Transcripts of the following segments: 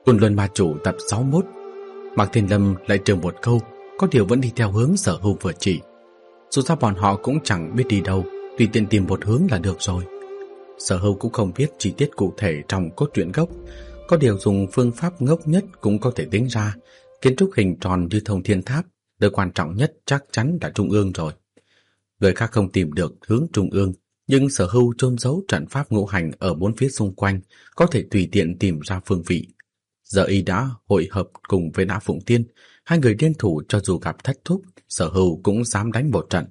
Côn Luân Ma Chủ tập 61. Mạc Thiên Lâm lại trường một câu, có điều vẫn đi theo hướng Sở Hưu vừa chỉ. Dù sao bọn họ cũng chẳng biết đi đâu, tùy tiện tìm một hướng là được rồi. Sở Hưu cũng không biết chi tiết cụ thể trong cốt truyện gốc, có điều dùng phương pháp ngốc nhất cũng có thể tính ra, kiến trúc hình tròn như Thông Thiên Tháp, nơi quan trọng nhất chắc chắn là trung ương rồi. Người khác không tìm được hướng trung ương, nhưng Sở Hưu chôn giấu trận pháp ngũ hành ở bốn phía xung quanh, có thể tùy tiện tìm ra phương vị. Giờ y đã hội hợp cùng với Lã Phụng Tiên, hai người liên thủ, cho dù gặp thất thúc, Sở Hưu cũng dám đánh một trận.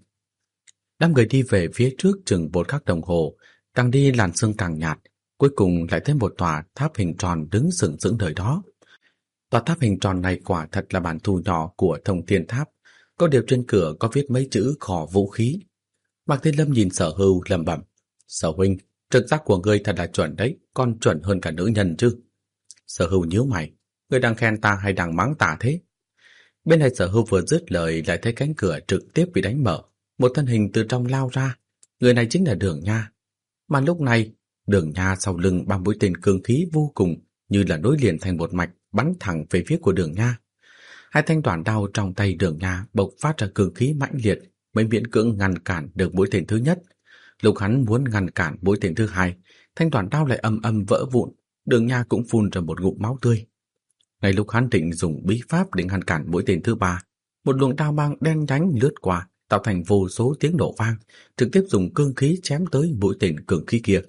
Đám người đi về phía trước chừng 1 khắc đồng hồ, càng đi làn sương càng nhạt, cuối cùng lại thấy một tòa tháp hình tròn đứng sừng sững nơi đó. Tòa tháp hình tròn này quả thật là bản thu nhỏ của Thông Thiên Tháp, có điều trên cửa có viết mấy chữ kho vũ khí. Mạc Thiên Lâm nhìn Sở Hưu lẩm bẩm: "Sở huynh, trực giác của ngươi thật là chuẩn đấy, còn chuẩn hơn cả nữ nhân chứ." Sở Hưu nhíu mày: "Ngươi đang khen ta hay đang mắng ta thế?" Bên này Sở Hưu vừa dứt lời lại thấy cánh cửa trực tiếp bị đánh mở, một thân hình từ trong lao ra. Người này chính là Đường Nha. Mà lúc này, Đường Nha sau lưng 3 mũi tên cương khí vô cùng, như là nối liền thành một mạch bắn thẳng về phía của Đường Nha. 2 thanh đoàn đao trong tay Đường Nha bộc phát ra cương khí mãnh liệt, mới miễn cưỡng ngăn cản được mũi tên thứ nhất. Lúc hắn muốn ngăn cản mũi tên thứ hai, thanh đoàn đao lại ầm ầm vỡ vụn, Đường Nha cũng phun ra một ngụm máu tươi. Ngay lúc hắn định dùng bí pháp để ngăn cản mũi tên thứ ba, một luồng đao mang đen nhánh lướt qua, tạo thành vô số tiếng nổ vang, trực tiếp dùng cương khí chém tới mũi tên cường khí kia.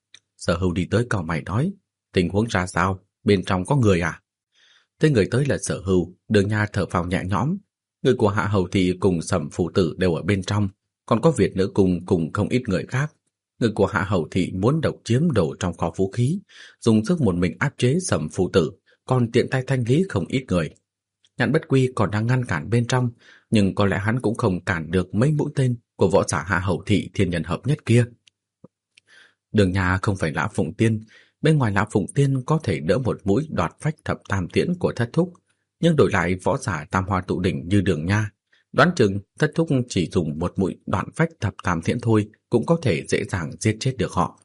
Sở Hưu đi tới cau mày nói: "Tình huống ra sao? Bên trong có người à?" Thấy người tới là Sở Hưu, Đường Nha thở phào nhẹ nhõm. Người của Hạ Hầu Thị cùng Sầm phụ tử đều ở bên trong, còn có Việt nữ cung cùng không ít người khác. Người của Hạ Hầu Thị muốn độc chiếm đồ trong kho vũ khí, dùng sức một mình áp chế Sầm phụ tử, còn tiện tay thanh lý không ít người. Nhạn Bất Quy còn đang ngăn cản bên trong, nhưng có lẽ hắn cũng không cản được mấy mũi tên của võ giả Hạ Hầu Thị thiên nhân hợp nhất kia. Đường Nha không phải Lã Phụng Tiên, bên ngoài Lã Phụng Tiên có thể đỡ một mũi đoạt phách thập tam tiễn của thất thúc, nhưng đổi lại võ giả tam hoa tụ đỉnh như Đường Nha, đoán chừng thất thúc chỉ dùng một mũi đoạn phách thập tam tiễn thôi cũng có thể dễ dàng giết chết được họ.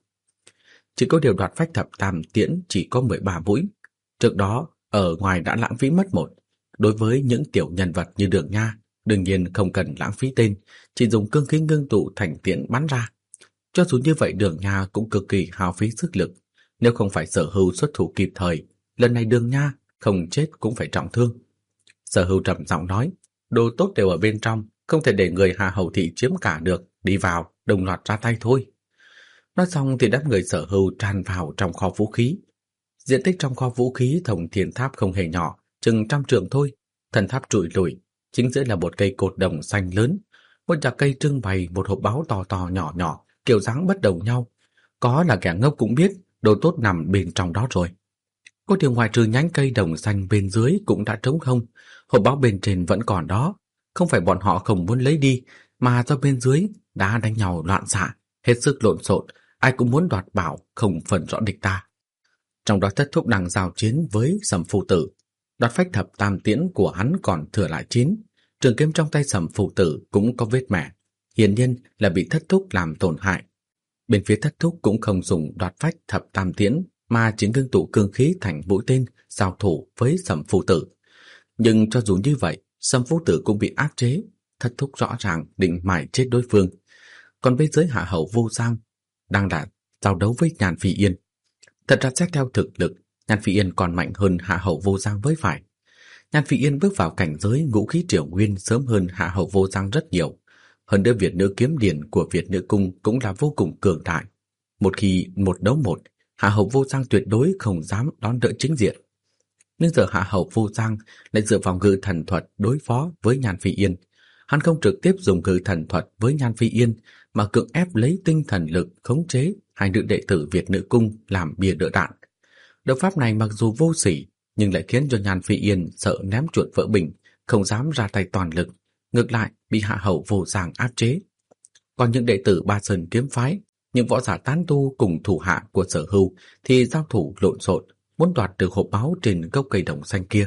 Chỉ có điều đoạt phách thập tam tiễn chỉ có 13 mũi, trước đó ở ngoài đã lãng phí mất một. Đối với những tiểu nhân vật như Đường Nha, đương nhiên không cần lãng phí tên, chỉ dùng cương khí ngưng tụ thành tiễn bắn ra. Cho dù như vậy, Đường Nha cũng cực kỳ hao phí sức lực, nếu không phải Sở Hưu xuất thủ kịp thời, lần này Đường Nha không chết cũng phải trọng thương. Sở Hưu trầm giọng nói: "Đồ tốt đều ở bên trong, không thể để người Hạ Hầu Thị chiếm cả được, đi vào, đồng loạt ra tay thôi." Nói xong thì đám người Sở Hưu tràn vào trong kho vũ khí. Diện tích trong kho vũ khí Thông Thiên Tháp không hề nhỏ, chừng 100 trượng thôi. Thần tháp trụi lùi, chính giữa là một cây cột đồng xanh lớn, một chạc cây trưng bày một hộp báu to to nhỏ nhỏ, kiểu dáng bất đồng nhau. Có là kẻ ngốc cũng biết đồ tốt nằm bên trong đó rồi. Có điều ngoài trừ nhánh cây đồng xanh bên dưới cũng đã trống không, hộp báu bên trên vẫn còn đó. Không phải bọn họ không muốn lấy đi, mà do bên dưới đã đánh nhau loạn xạ, hết sức lộn xộn, ai cũng muốn đoạt bảo, không phân rõ địch ta. Trong đó thất thúc đang giao chiến với Sầm phụ tử, đoạt phách thập tam tiễn của hắn còn thừa lại 9, trường kiếm trong tay Sầm phụ tử cũng có vết mẻ, hiển nhiên là bị thất thúc làm tổn hại. Bên phía thất thúc cũng không dùng đoạt phách thập tam tiễn, mà chỉ ngưng tụ cương khí thành mũi tên giao thủ với Sầm phụ tử. Nhưng cho dù như vậy, Sầm phụ tử cũng bị áp chế, thất thúc rõ ràng định mài chết đối phương. Còn bên dưới Hạ Hầu Vô Giang đang đã giao đấu với Nhan Phi Yên. Thật ra xét theo thực lực, Nhan Phi Yên còn mạnh hơn Hạ Hầu Vô Giang với phải. Nhan Phi Yên bước vào cảnh giới ngũ khí triều nguyên sớm hơn Hạ Hầu Vô Giang rất nhiều. Hơn nữa Việt nữ kiếm điển của Việt nữ cung cũng là vô cùng cường đại. Một khi một đấu một, Hạ Hầu Vô Giang tuyệt đối không dám đón đỡ chính diện. Nhưng giờ Hạ Hầu Vô Giang lại dựa vào ngự thần thuật đối phó với Nhan Phi Yên. Hắn không trực tiếp dùng ngự thần thuật với Nhan Phi Yên, mà cưỡng ép lấy tinh thần lực khống chế 2 nữ đệ tử Việt nữ cung làm bia đỡ đạn. Đấu pháp này mặc dù vô sỉ, nhưng lại khiến cho Nhan Phi Yên sợ ném chuột vỡ bình, không dám ra tay toàn lực, ngược lại bị Hạ Hầu Vô Giang áp chế. Còn những đệ tử Ba Sơn kiếm phái, những võ giả tán tu cùng thủ hạ của Sở Hưu thì giao thủ lộn xộn, muốn đoạt được hộp báu trên gốc cây đồng xanh kia.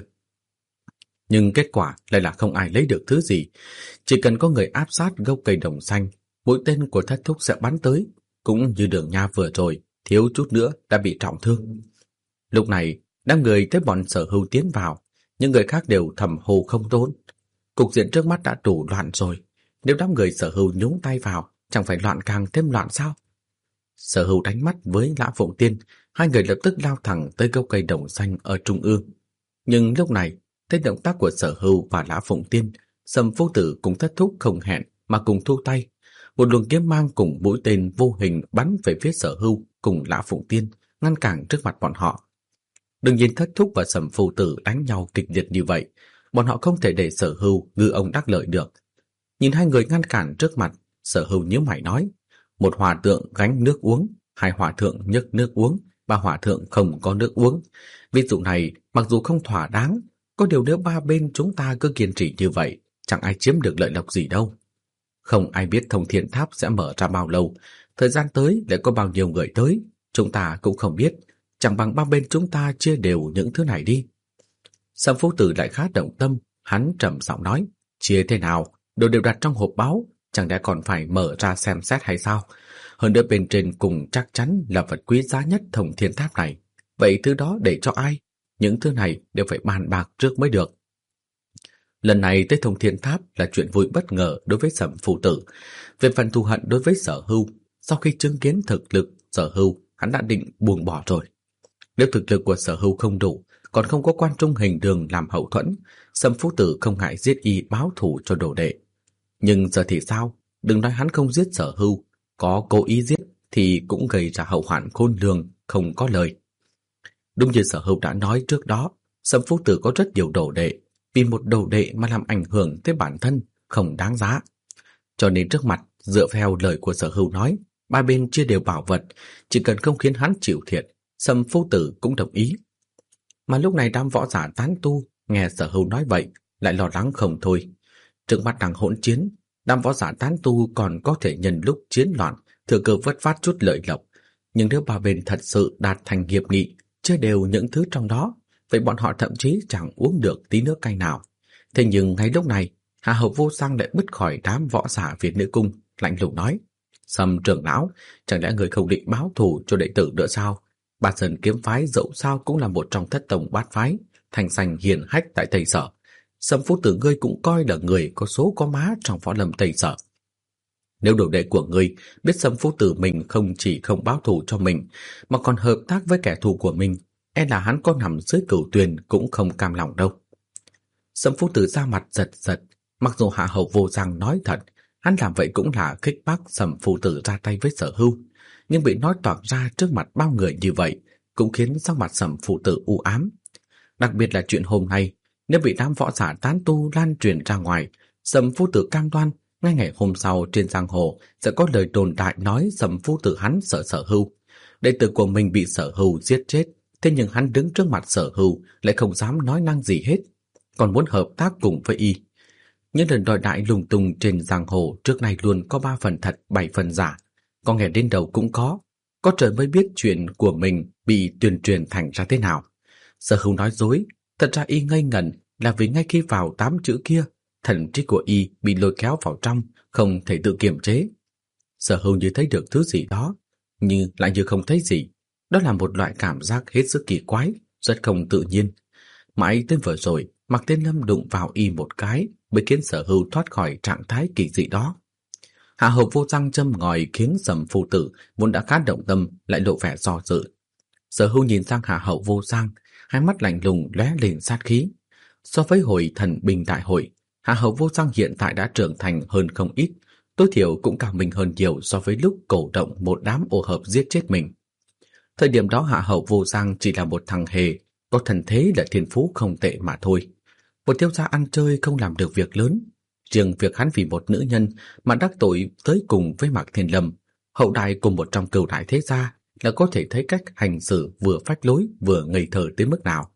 Nhưng kết quả lại là không ai lấy được thứ gì. Chỉ cần có người áp sát gốc cây đồng xanh, mũi tên của thất thúc sẽ bắn tới, cũng như Đường Nha vừa rồi, thiếu chút nữa đã bị trọng thương. Lúc này Đám người thấy bọn Sở Hưu tiến vào, những người khác đều thầm hô không tốt. Cục diện trước mắt đã đủ loạn rồi, nếu đám người Sở Hưu nhúng tay vào, chẳng phải loạn càng thêm loạn sao? Sở Hưu đánh mắt với Lã Phụng Tiên, hai người lập tức lao thẳng tới gốc cây đồng xanh ở trung ương. Nhưng lúc này, thấy động tác của Sở Hưu và Lã Phụng Tiên, Sầm Phu Tử cũng thất thúc không hẹn mà cùng thu tay. Một luồng kiếm mang cùng mũi tên vô hình bắn về phía Sở Hưu cùng Lã Phụng Tiên, ngăn cản trước mặt bọn họ. Đừng nhìn thất thúc và Sầm Phu Tử đánh nhau kịch liệt như vậy, bọn họ không thể để Sở Hưu ngư ông đắc lợi được. Nhìn hai người ngăn cản trước mặt, Sở Hưu nhíu mày nói: một hòa thượng gánh nước uống, hai hòa thượng nhấc nước uống, ba hòa thượng không có nước uống. Ví dụ này mặc dù không thỏa đáng, có điều nếu ba bên chúng ta cứ kiên trì như vậy, chẳng ai chiếm được lợi lộc gì đâu. Không ai biết Thông Thiên Tháp sẽ mở ra bao lâu, thời gian tới lại có bao nhiêu người tới, chúng ta cũng không biết, chẳng bằng ba bên chúng ta chia đều những thứ này đi. Sầm Phu Tử lại khá động tâm, hắn trầm giọng nói: chia thế nào, đồ đều đặt trong hộp báu, chẳng lẽ còn phải mở ra xem xét hay sao? Hơn nữa bên trên cùng chắc chắn là vật quý giá nhất Thông Thiên Tháp này, vậy thứ đó để cho ai? Những thứ này đều phải bàn bạc trước mới được. Lần này tới Thông Thiên Tháp là chuyện vui bất ngờ đối với Sầm Phu Tử. Về phần thù hận đối với Sở Hưu, sau khi chứng kiến thực lực Sở Hưu, hắn đã định buông bỏ rồi. Nếu thực lực của Sở Hưu không đủ, còn không có Quan Trung Hình Đường làm hậu thuẫn, Sầm Phu Tử không ngại giết y báo thù cho đồ đệ. Nhưng giờ thì sao? Đừng nói hắn không giết Sở Hưu, có cố ý giết thì cũng gây ra hậu hoạn khôn lường, không có lời. Đúng như Sở Hưu đã nói trước đó, Sầm Phu Tử có rất nhiều đồ đệ, vì một đồ đệ mà làm ảnh hưởng tới bản thân không đáng giá. Cho nên trước mặt, dựa theo lời của Sở Hưu nói, ba bên chia đều bảo vật, chỉ cần không khiến hắn chịu thiệt, Sầm Phu Tử cũng đồng ý. Mà lúc này đám võ giả tán tu nghe Sở Hưu nói vậy, lại lo lắng không thôi. Trước mắt đang hỗn chiến, đám võ giả tán tu còn có thể nhân lúc chiến loạn thừa cơ vất phát chút lợi lộc, nhưng nếu ba bên thật sự đạt thành hiệp nghị, chia đều những thứ trong đó, vậy bọn họ thậm chí chẳng uống được tí nước canh nào. Thế nhưng ngay lúc này, Hạ Hầu Vô Sang lại bứt khỏi đám võ giả Việt Nữ Cung, lạnh lùng nói: Sầm trưởng lão, chẳng lẽ người không định báo thù cho đệ tử nữa sao? Ba Sơn kiếm phái dẫu sao cũng là một trong thất tông bát phái, thành danh hiển hách tại Tây Sở. Sầm Phu Tử ngươi cũng coi là người có số có má trong võ lâm Tây Sở. Nếu đồ đệ của ngươi biết Sầm Phu Tử mình không chỉ không báo thù cho mình, mà còn hợp tác với kẻ thù của mình, e là hắn có nằm dưới cửu tuyền cũng không cam lòng đâu. Sầm Phu Tử ra mặt giật giật, mặc dù Hạ Hầu Vô Sang nói thật, hắn làm vậy cũng là khích bác Sầm Phu Tử ra tay với Sở Hưu, nhưng bị nói toạc ra trước mặt bao người như vậy, cũng khiến sắc mặt Sầm Phu Tử u ám. Đặc biệt là chuyện hôm nay, nếu bị đám võ giả tán tu lan truyền ra ngoài, Sầm Phu Tử cam đoan ngay ngày hôm sau trên giang hồ sẽ có lời đồn đại nói Sầm Phu Tử hắn sợ Sở Hưu, đệ tử của mình bị Sở Hưu giết chết. Thế nhưng hắn đứng trước mặt Sở Hưu lại không dám nói năng gì hết, còn muốn hợp tác cùng với y. Những lần đòi đại lùng tung trên giang hồ trước nay luôn có 3 phần thật 7 phần giả, có nghe đến đầu cũng có trời mới biết chuyện của mình bị tuyên truyền thành ra thế nào. Sở Hưu nói dối, thật ra y ngây ngẩn là vì ngay khi vào 8 chữ kia, thần trí của y bị lôi kéo vào trong, không thể tự kiềm chế. Sở Hưu như thấy được thứ gì đó, nhưng lại như không thấy gì. Đó là một loại cảm giác hết sức kỳ quái, rất không tự nhiên. Mãi tới vừa rồi, Mạc Tiên Lâm đụng vào y một cái mới khiến Sở Hưu thoát khỏi trạng thái kỳ dị đó. Hạ Hầu Vô Sang châm ngòi khiến Sầm Phu Tử vốn đã khá động tâm lại lộ vẻ do dự. Sở Hưu nhìn sang Hạ Hầu Vô Sang, hai mắt lạnh lùng lóe lên sát khí. So với hồi thần binh đại hội, Hạ Hầu Vô Sang hiện tại đã trưởng thành hơn không ít, tối thiểu cũng cao mình hơn nhiều so với lúc cổ động một đám ô hợp giết chết mình. Thời điểm đó Hạ Hầu Vô Sang chỉ là một thằng hề, có thần thế là thiên phú không tệ mà thôi. Một thiếu gia ăn chơi không làm được việc lớn. Riêng việc hắn vì một nữ nhân mà đắc tội tới cùng với Mạc Thiên Lâm, hậu đại cùng một trong cửu đại thế gia, là có thể thấy cách hành xử vừa phách lối vừa ngây thơ tới mức nào.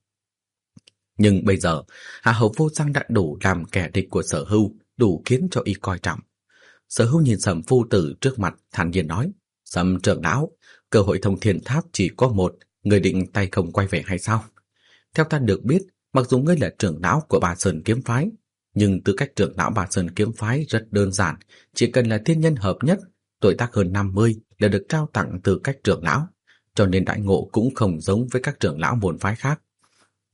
Nhưng bây giờ, Hạ Hầu Vô Sang đã đủ làm kẻ địch của Sở Hưu, đủ khiến cho y coi trọng. Sở Hưu nhìn Sầm Phu Tử trước mặt, thản nhiên nói: Sầm trưởng lão, cơ hội Thông Thiên Tháp chỉ có một, người định tay không quay về hay sao? Theo ta được biết, mặc dù ngươi là trưởng lão của Bà Sơn Kiếm Phái, nhưng tư cách trưởng lão Bà Sơn Kiếm Phái rất đơn giản, chỉ cần là thiên nhân hợp nhất, tuổi tác hơn 50 là được trao tặng tư cách trưởng lão, cho nên đại ngộ cũng không giống với các trưởng lão môn phái khác.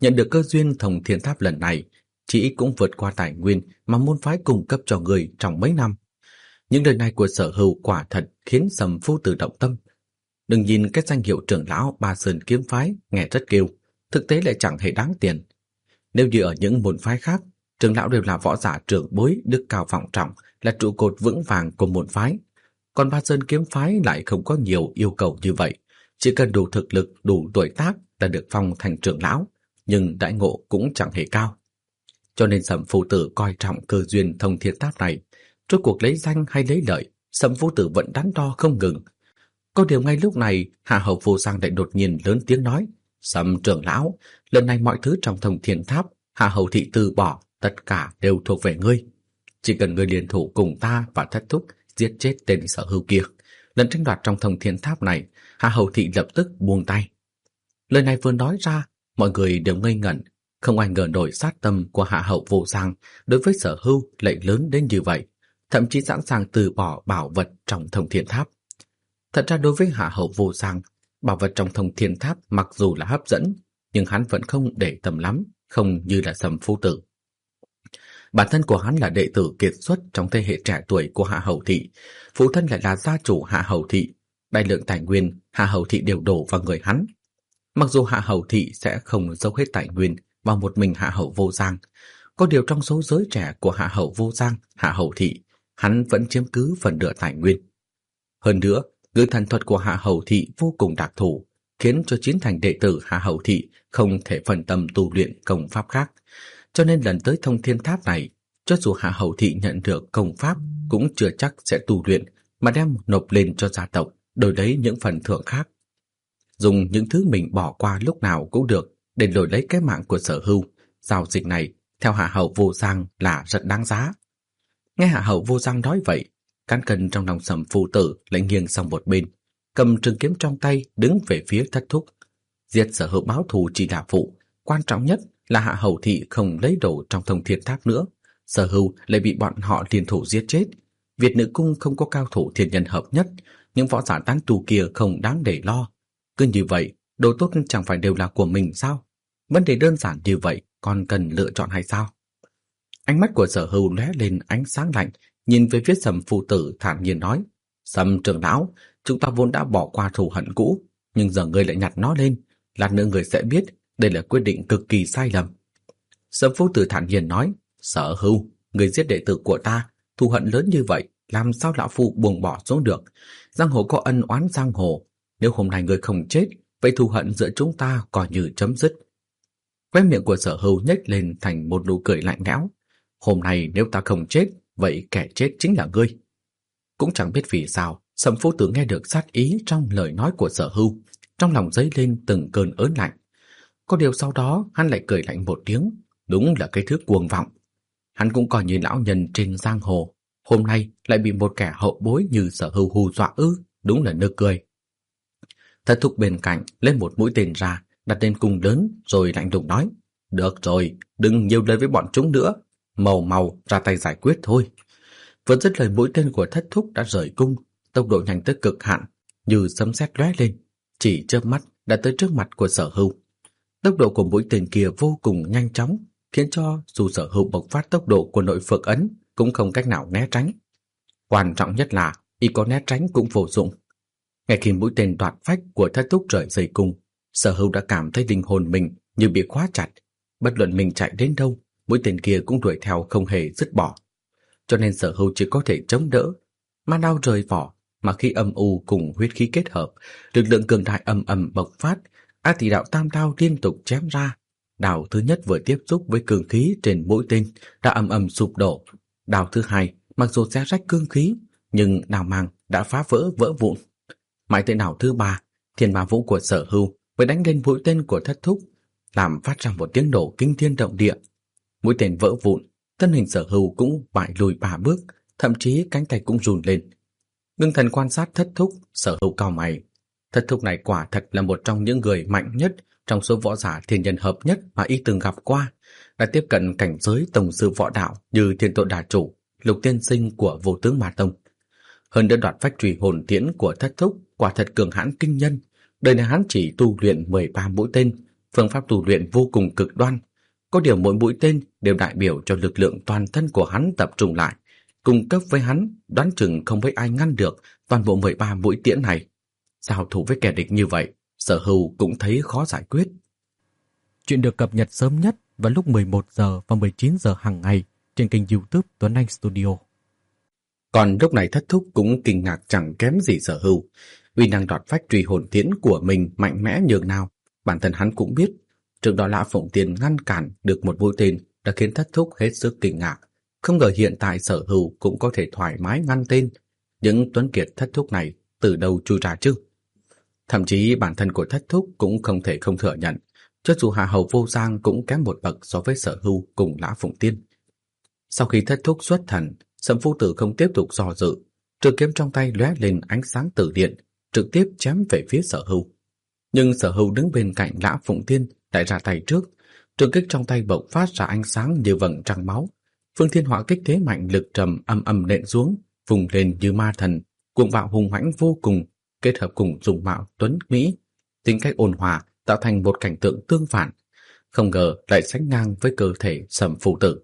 nhận được cơ duyên Thông Thiên Tháp lần này, chỉ ít cũng vượt qua tài nguyên mà môn phái cung cấp cho người trong mấy năm. Những lời này của Sở Hưu quả thật khiến Sầm Phu Tử động tâm. Đừng nhìn cái danh hiệu trưởng lão Ba Sơn kiếm phái nghe rất kiêu, thực tế lại chẳng hề đáng tiền. Nếu như ở những môn phái khác, trưởng lão đều là võ giả trưởng bối đức cao vọng trọng, là trụ cột vững vàng của môn phái. Còn Ba Sơn kiếm phái lại không có nhiều yêu cầu như vậy, chỉ cần đủ thực lực, đủ tuổi tác là được phong thành trưởng lão, nhưng đãi ngộ cũng chẳng hề cao. Cho nên Sầm Phu Tử coi trọng cơ duyên Thông Thiên Tháp này, rốt cuộc lấy danh hay lấy lợi, Sầm Phu Tử vẫn đắn đo không ngừng. Có điều ngay lúc này, Hạ Hầu Vô Giang lại đột nhiên lớn tiếng nói: "Sầm trưởng lão, lần này mọi thứ trong Thông Thiên Tháp, Hạ Hầu thị từ bỏ, tất cả đều thuộc về ngươi. Chỉ cần ngươi liên thủ cùng ta và Thất Thúc giết chết tên Sở Hưu kia, lần tranh đoạt trong Thông Thiên Tháp này, Hạ Hầu thị lập tức buông tay." Lời này vừa nói ra, mọi người đều ngây ngẩn, không ai ngờ nổi sát tâm của Hạ Hầu Vô Giang đối với Sở Hưu lại lớn đến như vậy, thậm chí sẵn sàng từ bỏ bảo vật trong Thông Thiên Tháp. Thật ra đối với Hạ Hầu Vô Giang, bảo vật trong Thông Thiên Tháp mặc dù là hấp dẫn, nhưng hắn vẫn không để tâm lắm, không như là Sầm Phu Tử. Bản thân của hắn là đệ tử kiệt xuất trong thế hệ trẻ tuổi của Hạ Hầu thị, phụ thân lại là gia chủ Hạ Hầu thị, đại lượng tài nguyên Hạ Hầu thị đều đổ vào người hắn. Mặc dù Hạ Hầu thị sẽ không dốc hết tài nguyên vào một mình Hạ Hầu Vô Giang, có điều trong số giới trẻ của Hạ Hầu Vô Giang, Hạ Hầu thị, hắn vẫn chiếm cứ phần nửa tài nguyên. Hơn nữa, ngự thần thuật của Hạ Hầu thị vô cùng đặc thù, khiến cho 9 thành đệ tử Hạ Hầu thị không thể phân tâm tu luyện công pháp khác. Cho nên lần tới Thông Thiên Tháp này, cho dù Hạ Hầu thị nhận được công pháp cũng chưa chắc sẽ tu luyện, mà đem nộp lên cho gia tộc, đổi lấy những phần thưởng khác. Dùng những thứ mình bỏ qua lúc nào cũng được để đổi lấy cái mạng của Sở Hưu. Giao dịch này, theo Hạ Hầu Vô Giang là rất đáng giá. Nghe Hạ Hầu Vô Giang nói vậy, cán cân trong lòng Sầm Phu Tử lại nghiêng sang một bên, cầm trường kiếm trong tay đứng về phía Thất Thúc. Diệt Sở Hưu báo thù chỉ là phụ, quan trọng nhất là Hạ Hầu thị không lấy đồ trong Thông Thiên Tháp nữa. Sở Hưu lại bị bọn họ liên thủ giết chết. Việt Nữ Cung không có cao thủ thiên nhân hợp nhất, những võ giả tán tu kia không đáng để lo. Cứ như vậy, đồ tốt chẳng phải đều là của mình sao? Vấn đề đơn giản như vậy, còn cần lựa chọn hay sao? Ánh mắt của Sở Hưu lóe lên ánh sáng lạnh, nhìn về phía Sầm Phu Tử thản nhiên nói: "Sầm trưởng lão, chúng ta vốn đã bỏ qua thù hận cũ, nhưng giờ ngươi lại nhặt nó lên, lát nữa ngươi sẽ biết đây là quyết định cực kỳ sai lầm." Sầm Phu Tử thản nhiên nói: "Sở Hưu, ngươi giết đệ tử của ta, thù hận lớn như vậy, làm sao lão phu buông bỏ xuống được? Giang hồ có ân oán giang hồ, nếu hôm nay ngươi không chết, vậy thù hận giữa chúng ta coi như chấm dứt." Khóe miệng của Sở Hưu nhếch lên thành một nụ cười lạnh lẽo. "Hôm nay nếu ta không chết, vậy kẻ chết chính là ngươi." Cũng chẳng biết vì sao, Sầm Phu Tử nghe được sát ý trong lời nói của Sở Hưu, trong lòng dấy lên từng cơn ớn lạnh. Có điều sau đó hắn lại cười lạnh một tiếng, đúng là cái thứ cuồng vọng. Hắn cũng coi như lão nhân trên giang hồ, hôm nay lại bị một kẻ hậu bối như Sở Hưu hù dọa ư, đúng là nực cười. Thất Thúc bên cạnh lên một mũi tên ra, đặt lên cung lớn rồi lạnh lùng nói: "Được rồi, đừng nhiều lời với bọn chúng nữa, mau mau ra tay giải quyết thôi." Vừa dứt lời, mũi tên của Thất Thúc đã rời cung, tốc độ nhanh tới cực hạn, như sấm sét lóe lên, chỉ chớp mắt đã tới trước mặt của Sở Hưu. Tốc độ của mũi tên kia vô cùng nhanh chóng, khiến cho dù Sở Hưu bộc phát tốc độ của nội phượng ấn cũng không cách nào né tránh. Quan trọng nhất là y có né tránh cũng vô dụng. Ngay khi mũi tên đoạt phách của Thất Thúc rời dây cung, Sở Hưu đã cảm thấy linh hồn mình như bị khóa chặt, bất luận mình chạy đến đâu, mũi tên kia cũng đuổi theo không hề dứt bỏ. Cho nên Sở Hưu chỉ có thể chống đỡ. Ma đao rời vỏ, mà khi âm u cùng huyết khí kết hợp, lực lượng cường đại ầm ầm bộc phát, A Tỷ Đạo Tam đao liên tục chém ra. Đao thứ nhất vừa tiếp xúc với cương khí trên mũi tên đã ầm ầm sụp đổ. Đao thứ hai mặc dù xé rách cương khí, nhưng đao mang đã phá vỡ vụn. Mãi tới đao thứ ba, Thiên Ma Vũ của Sở Hưu mới đánh lên mũi tên của Thất Thúc, làm phát ra một tiếng nổ kinh thiên động địa. Mũi tên vỡ vụn, thân hình Sở Hưu cũng bại lùi 3 bước, thậm chí cánh tay cũng run lên. Ngưng thần quan sát Thất Thúc, Sở Hưu cau mày. Thất Thúc này quả thật là một trong những người mạnh nhất trong số võ giả thiên nhân hợp nhất mà y từng gặp qua, đã tiếp cận cảnh giới tổng sư võ đạo như Thiên Tội Đà Chủ, Lục Tiên Sinh của Vô Tướng Ma Tông. Hơn nữa đoạt phách truy hồn tiễn của Thất Thúc quả thật cường hãn kinh nhân, đời này hắn chỉ tu luyện 13 mũi tên, Phương pháp tu luyện vô cùng cực đoan, có điều mỗi mũi tên đều đại biểu cho lực lượng toàn thân của hắn tập trung lại, cung cấp với hắn, đoán chừng không mấy ai ngăn được toàn bộ 13 mũi tiễn này. Giao thủ với kẻ địch như vậy, Sở Hưu cũng thấy khó giải quyết. Chuyện được cập nhật sớm nhất vào lúc 11 giờ và 19 giờ hàng ngày trên kênh YouTube Tuấn Anh Studio. Còn lúc này Thất Thúc cũng kinh ngạc chẳng kém gì Sở Hưu, uy năng đoạt phách truy hồn tiễn của mình mạnh mẽ nhường nào, bản thân hắn cũng biết. Trước đó Lã Phụng Tiên ngăn cản được một mũi tên đã khiến Thất Thúc hết sức kinh ngạc. Không ngờ hiện tại Sở Hưu cũng có thể thoải mái ngăn tên. Những tuấn kiệt Thất Thúc này từ đâu chui ra chứ? Thậm chí bản thân của Thất Thúc cũng không thể không thừa nhận, cho dù Hạ Hầu Vô Giang cũng kém một bậc so với Sở Hưu cùng Lã Phụng Tiên. Sau khi Thất Thúc xuất thần, Sầm Phu Tử không tiếp tục do dự, trường kiếm trong tay lóe lên ánh sáng tử điện, trực tiếp chém về phía Sở Hưu. Nhưng Sở Hưu đứng bên cạnh Lã Phụng Tiên lại ra tay trước, trường kích trong tay bộc phát ra ánh sáng như vầng trăng máu. Phương Thiên Hỏa kích thế mạnh lực trầm âm âm nện xuống, vùng lên như ma thần, cuồng bạo hùng mãnh vô cùng, kết hợp cùng dung mạo tuấn mỹ, tính cách ôn hòa tạo thành một cảnh tượng tương phản, không ngờ lại sánh ngang với cơ thể Sầm Phu Tử.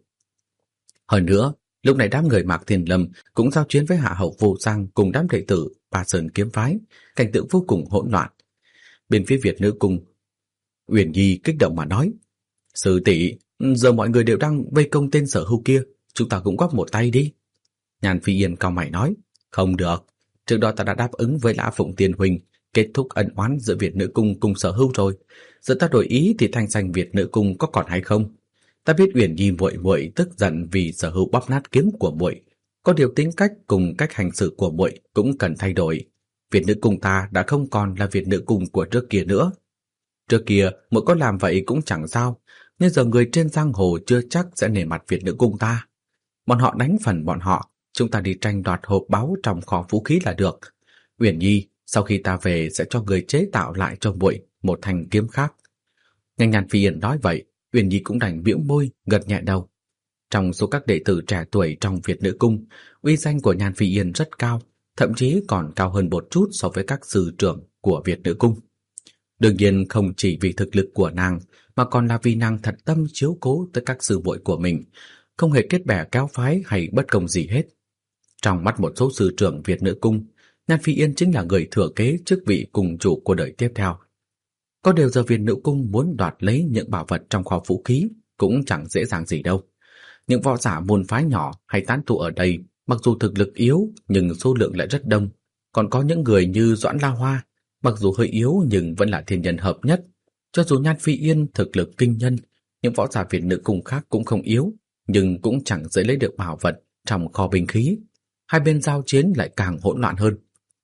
Hơn nữa, lúc này đám người Mạc Thiên Lâm cũng giao chiến với Hạ Hầu Vô Giang cùng đám đệ tử Ba Sơn kiếm phái, cảnh tượng vô cùng hỗn loạn. Bên phía Việt Nữ Cung, Uyển Nhi kích động mà nói: "Sư tỷ, giờ mọi người đều đang vây công tên Sở Hưu kia, chúng ta cũng góp một tay đi." Nhan Phi Yên cau mày nói: "Không được, trước đó ta đã đáp ứng với Lã Phụng Tiên huynh, kết thúc ân oán giữa Việt Nữ Cung cùng Sở Hưu rồi. Giờ ta đổi ý thì thanh danh Việt Nữ Cung có còn hay không? Ta biết Uyển Nhi muội muội tức giận vì Sở Hưu bóp nát kiếm của muội, có điều tính cách cùng cách hành xử của muội cũng cần thay đổi. Việt Nữ Cung ta đã không còn là Việt Nữ Cung của trước kia nữa. Trước kia muội có làm vậy cũng chẳng sao, nhưng giờ người trên giang hồ chưa chắc sẽ nể mặt Việt Nữ Cung ta. Bọn họ đánh phần bọn họ, chúng ta đi tranh đoạt hộp báu trong kho vũ khí là được. Uyển Nhi, sau khi ta về sẽ cho người chế tạo lại cho muội một thanh kiếm khác." Nghe Nhan Phi Yên nói vậy, Uyển Nhi cũng đành bĩu môi, gật nhẹ đầu. Trong số các đệ tử trẻ tuổi trong Việt Nữ Cung, uy danh của Nhan Phi Yên rất cao, thậm chí còn cao hơn một chút so với các sư trưởng của Việt Nữ Cung. Đương nhiên không chỉ vì thực lực của nàng, mà còn là vì nàng thật tâm chiếu cố tới các sư muội của mình, không hề kết bè kéo phái hay bất công gì hết. Trong mắt một số sư trưởng Việt Nữ Cung, Nhan Phi Yên chính là người thừa kế chức vị cùng chủ của đời tiếp theo. Có điều giờ Việt Nữ Cung muốn đoạt lấy những bảo vật trong kho vũ khí cũng chẳng dễ dàng gì đâu. Những võ giả môn phái nhỏ hay tán tụ ở đây, mặc dù thực lực yếu nhưng số lượng lại rất đông. Còn có những người như Doãn La Hoa, mặc dù hơi yếu nhưng vẫn là thiên nhân hợp nhất. Cho dù Nhan Phi Yên thực lực kinh nhân, những võ giả Việt Nữ Cung khác cũng không yếu, nhưng cũng chẳng dễ lấy được bảo vật trong kho binh khí. Hai bên giao chiến lại càng hỗn loạn hơn.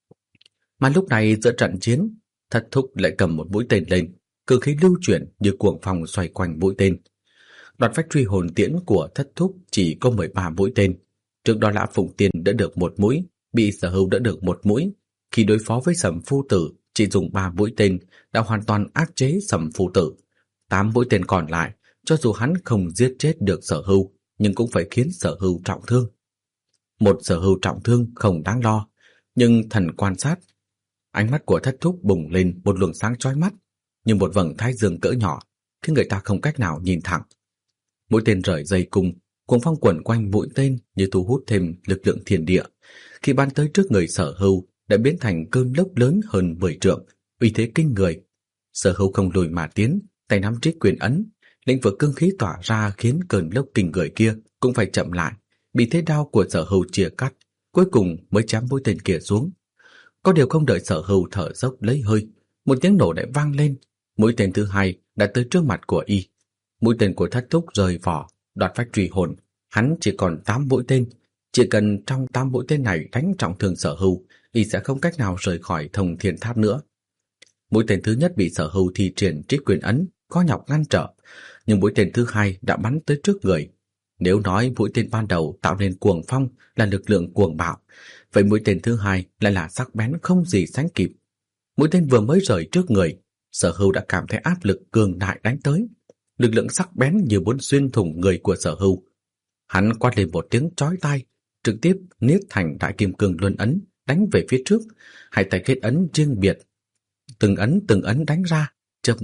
Mà lúc này giữa trận chiến, Thất Thúc lại cầm một mũi tên lên, cự khí lưu chuyển như cuồng phong xoay quanh mũi tên. Đoạt phách truy hồn tiễn của Thất Thúc chỉ có 13 mũi tên. Trước đó Lã Phụng Tiên đã được một mũi, bị Sở Hưu đã được một mũi. Khi đối phó với Sầm Phu Tử, chỉ dùng 3 mũi tên đã hoàn toàn áp chế Sầm Phu Tử. 8 mũi tên còn lại, cho dù hắn không giết chết được Sở Hưu, nhưng cũng phải khiến Sở Hưu trọng thương. Một Sở Hưu trọng thương không đáng lo, nhưng thần quan sát, ánh mắt của Thất Thúc bùng lên một luồng sáng chói mắt, như một vầng thái dương cỡ nhỏ, khiến người ta không cách nào nhìn thẳng. Mũi tên rời dây cung, cuồng phong quẩn quanh mũi tên như thu hút thêm lực lượng thiên địa. Khi bắn tới trước người Sở Hưu, đã biến thành cơn lốc lớn hơn 10 trượng, uy thế kinh người. Sở Hưu không lùi mà tiến, tay nắm trích quyền ấn, lĩnh vực cương khí tỏa ra khiến cơn lốc kinh người kia cũng phải chậm lại, bị thế đao của Sở Hưu chia cắt, cuối cùng mới chém mũi tên kia xuống. Có điều không đợi Sở Hưu thở dốc lấy hơi, một tiếng nổ lại vang lên, mũi tên thứ hai đã tới trước mặt của y. Mũi tên của Thất Thúc rời vỏ, đoạt phách truy hồn, hắn chỉ còn 8 mũi tên, chỉ cần trong 8 mũi tên này đánh trọng thương Sở Hưu, y sẽ không cách nào rời khỏi Thông Thiên Tháp nữa. Mũi tên thứ nhất bị Sở Hưu thi triển trích quyền ấn, khó nhọc ngăn trở, nhưng mũi tên thứ hai đã bắn tới trước người. Nếu nói mũi tên ban đầu tạo nên cuồng phong là lực lượng cuồng bạo, vậy mũi tên thứ hai lại là sắc bén không gì sánh kịp. Mũi tên vừa mới rời trước người, Sở Hưu đã cảm thấy áp lực cường đại đánh tới. Lực lượng sắc bén như muốn xuyên thủng người của Sở Hưu. Hắn quát lên một tiếng chói tai, trực tiếp niết thành đại kim cương luân ấn, đánh về phía trước, hai tay kết ấn riêng biệt. Từng ấn đánh ra, chớp mắt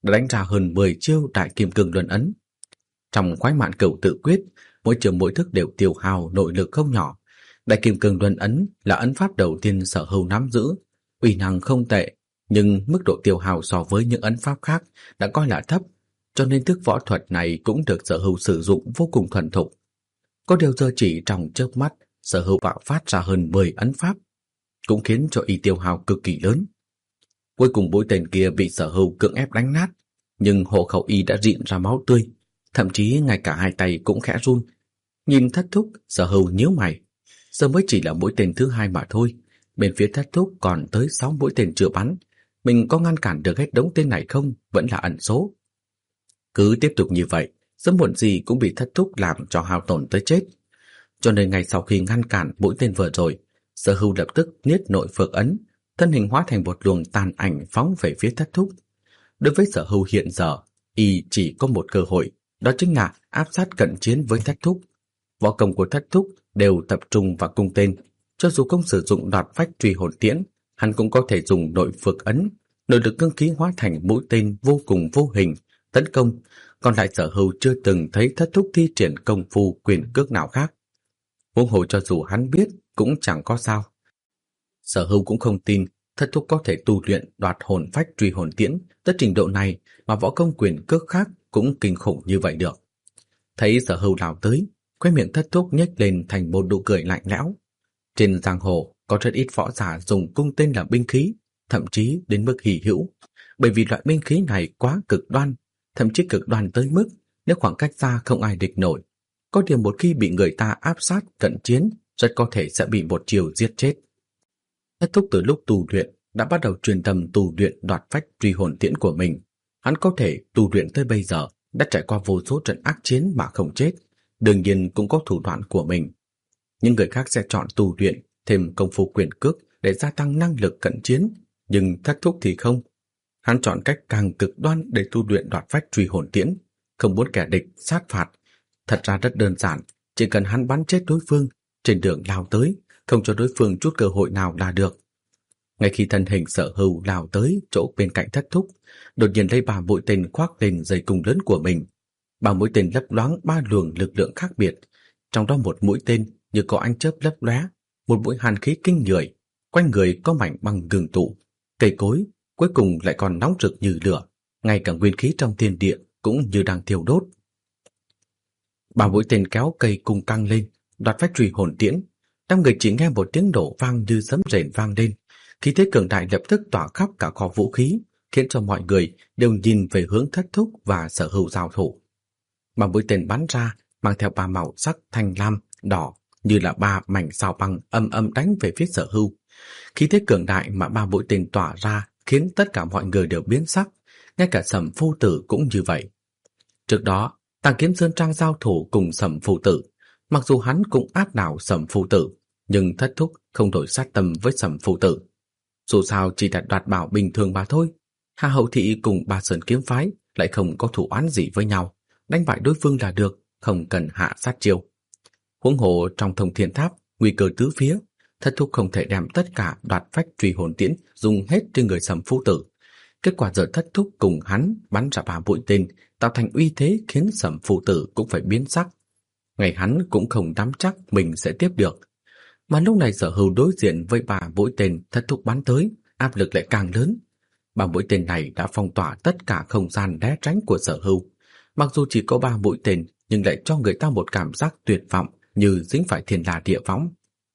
đã đánh ra hơn 10 chiêu đại kim cương luân ấn. Trong khoái mạn cửu tự quyết, mỗi chiêu mỗi thức đều tiêu hao nội lực không nhỏ. Đại kim cương luân ấn là ấn pháp đầu tiên Sở Hưu nắm giữ, uy năng không tệ, nhưng mức độ tiêu hao so với những ấn pháp khác đã coi là thấp, cho nên thức võ thuật này cũng được Sở Hưu sử dụng vô cùng thuần thục. Có điều giờ chỉ trong chớp mắt, Sở Hưu bạo phát ra hơn 10 ấn pháp, cũng khiến cho y tiêu hao cực kỳ lớn. Cuối cùng mũi tên kia bị Sở Hưu cưỡng ép đánh nát, nhưng hộ khẩu y đã rịn ra máu tươi, thậm chí ngay cả hai tay cũng khẽ run. Nhìn Thất Thúc, Sở Hưu nhíu mày. Giờ mới chỉ là mũi tên thứ 2 mà thôi, bên phía Thất Thúc còn tới 6 mũi tên chưa bắn. Mình có ngăn cản được hết đống tên này không vẫn là ẩn số. Cứ tiếp tục như vậy, sớm muộn gì cũng bị Thất Thúc làm cho hao tổn tới chết. Cho nên ngay sau khi ngăn cản mũi tên vừa rồi, Sở Hưu lập tức niết nội phược ấn, thân hình hóa thành một luồng tàn ảnh phóng về phía Thất Thúc. Đối với Sở Hưu hiện giờ, y chỉ có một cơ hội, đó chính là áp sát cận chiến với Thất Thúc. Võ công của Thất Thúc đều tập trung vào cung tên, cho dù không sử dụng đoạt phách truy hồn tiễn, hắn cũng có thể dùng nội phược ấn, nội lực cương khí hóa thành mũi tên vô cùng vô hình tấn công. Còn lại Sở Hưu chưa từng thấy Thất Thúc thi triển công phu quyền cước nào khác. Huống hồ cho dù hắn biết cũng chẳng có sao. Sở Hưu cũng không tin Thất Thúc có thể tu luyện đoạt hồn phách truy hồn tiễn tới trình độ này mà võ công quyền cước khác cũng kinh khủng như vậy được. Thấy Sở Hưu lao tới, khóe miệng Thất Thúc nhếch lên thành một nụ cười lạnh lẽo. Trên giang hồ có rất ít võ giả dùng cung tên làm binh khí, thậm chí đến mức hỉ hữu, bởi vì loại binh khí này quá cực đoan, thậm chí cực đoan tới mức nếu khoảng cách xa không ai địch nổi. Có điều một khi bị người ta áp sát cận chiến, rất có thể sẽ bị một chiều giết chết. Thất Thúc từ lúc tu luyện đã bắt đầu truyền tâm tu luyện đoạt phách truy hồn tiễn của mình. Hắn có thể tu luyện tới bây giờ đã trải qua vô số trận ác chiến mà không chết, đương nhiên cũng có thủ đoạn của mình. Những người khác sẽ chọn tu luyện thêm công phu quyền cước để gia tăng năng lực cận chiến, nhưng Thất Thúc thì không. Hắn chọn cách càng cực đoan để tu luyện đoạt phách truy hồn tiễn, không muốn kẻ địch sát phạt. Thật ra rất đơn giản, chỉ cần hắn bắn chết đối phương, trên đường lao tới, không cho đối phương chút cơ hội nào là được. Ngay khi thân hình Sở Hưu lao tới chỗ bên cạnh Thất Thúc, đột nhiên lấy 3 mũi tên khoác lên dây cung lớn của mình. 3 mũi tên lấp loáng 3 luồng lực lượng khác biệt, trong đó một mũi tên như có ánh chớp lấp lóe, một mũi hàn khí kinh người, quanh người có mảnh băng ngưng tụ, cây cối cuối cùng lại còn nóng rực như lửa, ngay cả nguyên khí trong thiên địa cũng như đang thiêu đốt. 3 mũi tên kéo cây cung căng lên, đoạt phách truy hồn tiễn. Đám người chỉ nghe một tiếng nổ vang như sấm rền vang lên, khí thế cường đại lập tức tỏa khắp cả kho vũ khí, khiến cho mọi người đều nhìn về hướng Thất Thúc và Sở Hưu giao thủ. 3 mũi tên bắn ra mang theo 3 màu sắc thanh lam, đỏ, như là 3 mảnh sao băng âm âm đánh về phía Sở Hưu. Khí thế cường đại mà 3 mũi tên tỏa ra khiến tất cả mọi người đều biến sắc, ngay cả Sầm Phu Tử cũng như vậy. Trước đó, Tàng Kiếm Sơn Trang giao thủ cùng Sầm Phu Tử, mặc dù hắn cũng áp đảo Sầm Phu Tử, nhưng Thất Thúc không đổi sát tâm với Sầm Phu Tử. Dù sao chỉ là đoạt bảo bình thường mà thôi. Hà Hậu Thị cùng Ba Sơn Kiếm Phái lại không có thủ oán gì với nhau, đánh bại đối phương là được, không cần hạ sát chiêu. Huống hồ trong Thông Thiên Tháp, nguy cơ tứ phía, Thất Thúc không thể đem tất cả đoạt phách truy hồn tiễn dùng hết trên người Sầm Phu Tử. Kết quả giờ Thất Thúc cùng hắn bắn ra 3 mũi tên, tạo thành uy thế khiến Sầm Phu Tử cũng phải biến sắc. Ngày hắn cũng không nắm chắc mình sẽ tiếp được. Mà lúc này Sở Hưu đối diện với 3 mũi tên Thất Thúc bắn tới, áp lực lại càng lớn. 3 mũi tên này đã phong tỏa tất cả không gian né tránh của Sở Hưu. Mặc dù chỉ có 3 mũi tên, nhưng lại cho người ta một cảm giác tuyệt vọng như dính phải thiên la địa võng.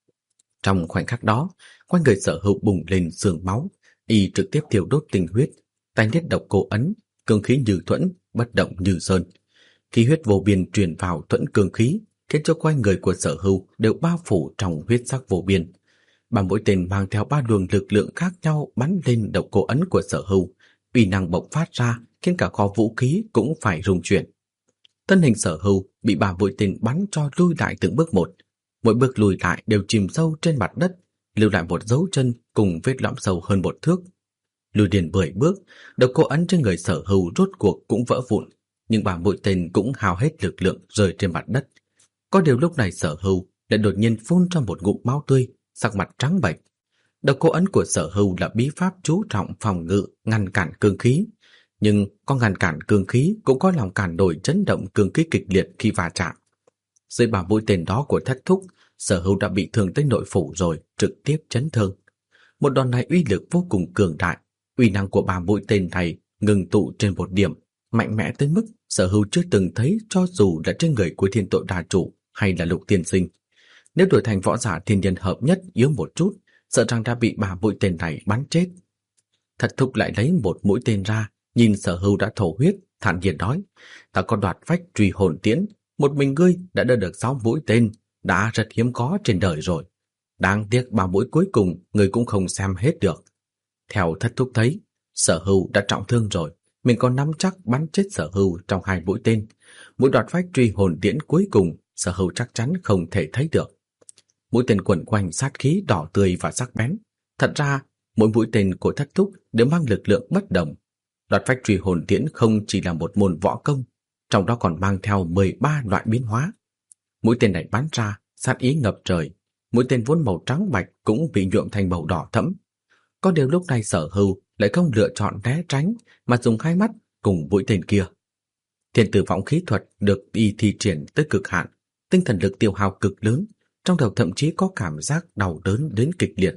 Trong khoảnh khắc đó, quanh người Sở Hưu bùng lên sương máu, y trực tiếp thiêu đốt tinh huyết, tay niết độc cô ấn, cương khí như thuẫn, bất động như sơn. Khí huyết vô biên truyền vào thuẫn cương khí, khiến cho quanh người của Sở Hưu đều bao phủ trong huyết sắc vô biên. 3 mũi tên mang theo 3 luồng lực lượng khác nhau bắn lên độc cô ấn của Sở Hưu, uy năng bộc phát ra khiến cả kho vũ khí cũng phải rung chuyển. Thân hình Sở Hưu bị 3 mũi tên bắn cho lùi lại từng bước một, mỗi bước lùi lại đều chìm sâu trên mặt đất, lưu lại một dấu chân cùng vết lõm sâu hơn 1 thước. Lùi liền 10 bước, độc cô ấn trên người Sở Hưu rốt cuộc cũng vỡ vụn, nhưng 3 mũi tên cũng hao hết lực lượng rơi trên mặt đất. Có điều lúc này Sở Hưu lại đột nhiên phun ra một ngụm máu tươi, sắc mặt trắng bệch. Độc cô ấn của Sở Hưu là bí pháp chú trọng phòng ngự, ngăn cản cương khí. nhưng có ngăn cản cương khí cũng có lòng cản nổi chấn động cương khí kịch liệt khi va chạm. Dưới 3 mũi tên đó của Thất Thúc, Sở Hưu đã bị thương tới nội phủ rồi, trực tiếp chấn thương. Một đòn này uy lực vô cùng cường đại, uy năng của 3 mũi tên này ngừng tụ trên một điểm, mạnh mẽ tới mức Sở Hưu chưa từng thấy cho dù là trên người của Thiên Tội Đà Chủ hay là Lục Tiên Sinh. Nếu đổi thành võ giả thiên nhân hợp nhất yếu một chút, sợ rằng đã bị 3 mũi tên này bắn chết. Thất Thúc lại lấy một mũi tên ra, nhìn Sở Hưu đã thổ huyết, thản nhiên nói: "Ta có đoạt phách truy hồn tiễn, một mình ngươi đã đỡ được 6 mũi tên, đã rất hiếm có trên đời rồi. Đáng tiếc 3 mũi cuối cùng ngươi cũng không xem hết được." Theo Thất Thúc thấy, Sở Hưu đã trọng thương rồi, mình còn nắm chắc bắn chết Sở Hưu trong 2 mũi tên. Mũi đoạt phách truy hồn tiễn cuối cùng, Sở Hưu chắc chắn không thể thấy được. Mũi tên quẩn quanh sát khí đỏ tươi và sắc bén. Thật ra, mỗi mũi tên của Thất Thúc đều mang lực lượng bất đồng. Đoạt phách truy hồn tiễn không chỉ là một môn võ công, trong đó còn mang theo 13 loại biến hóa. Mũi tên này bắn ra, sát ý ngập trời. Mũi tên vốn màu trắng bạch cũng bị nhuộm thành màu đỏ thẫm. Có điều lúc này Sở Hưu lại không lựa chọn né tránh, mà dùng hai mắt cùng mũi tên kia. Thiên tử vọng khí thuật được y thi triển tới cực hạn, tinh thần lực tiêu hao cực lớn, trong đầu thậm chí có cảm giác đau đớn đến kịch liệt.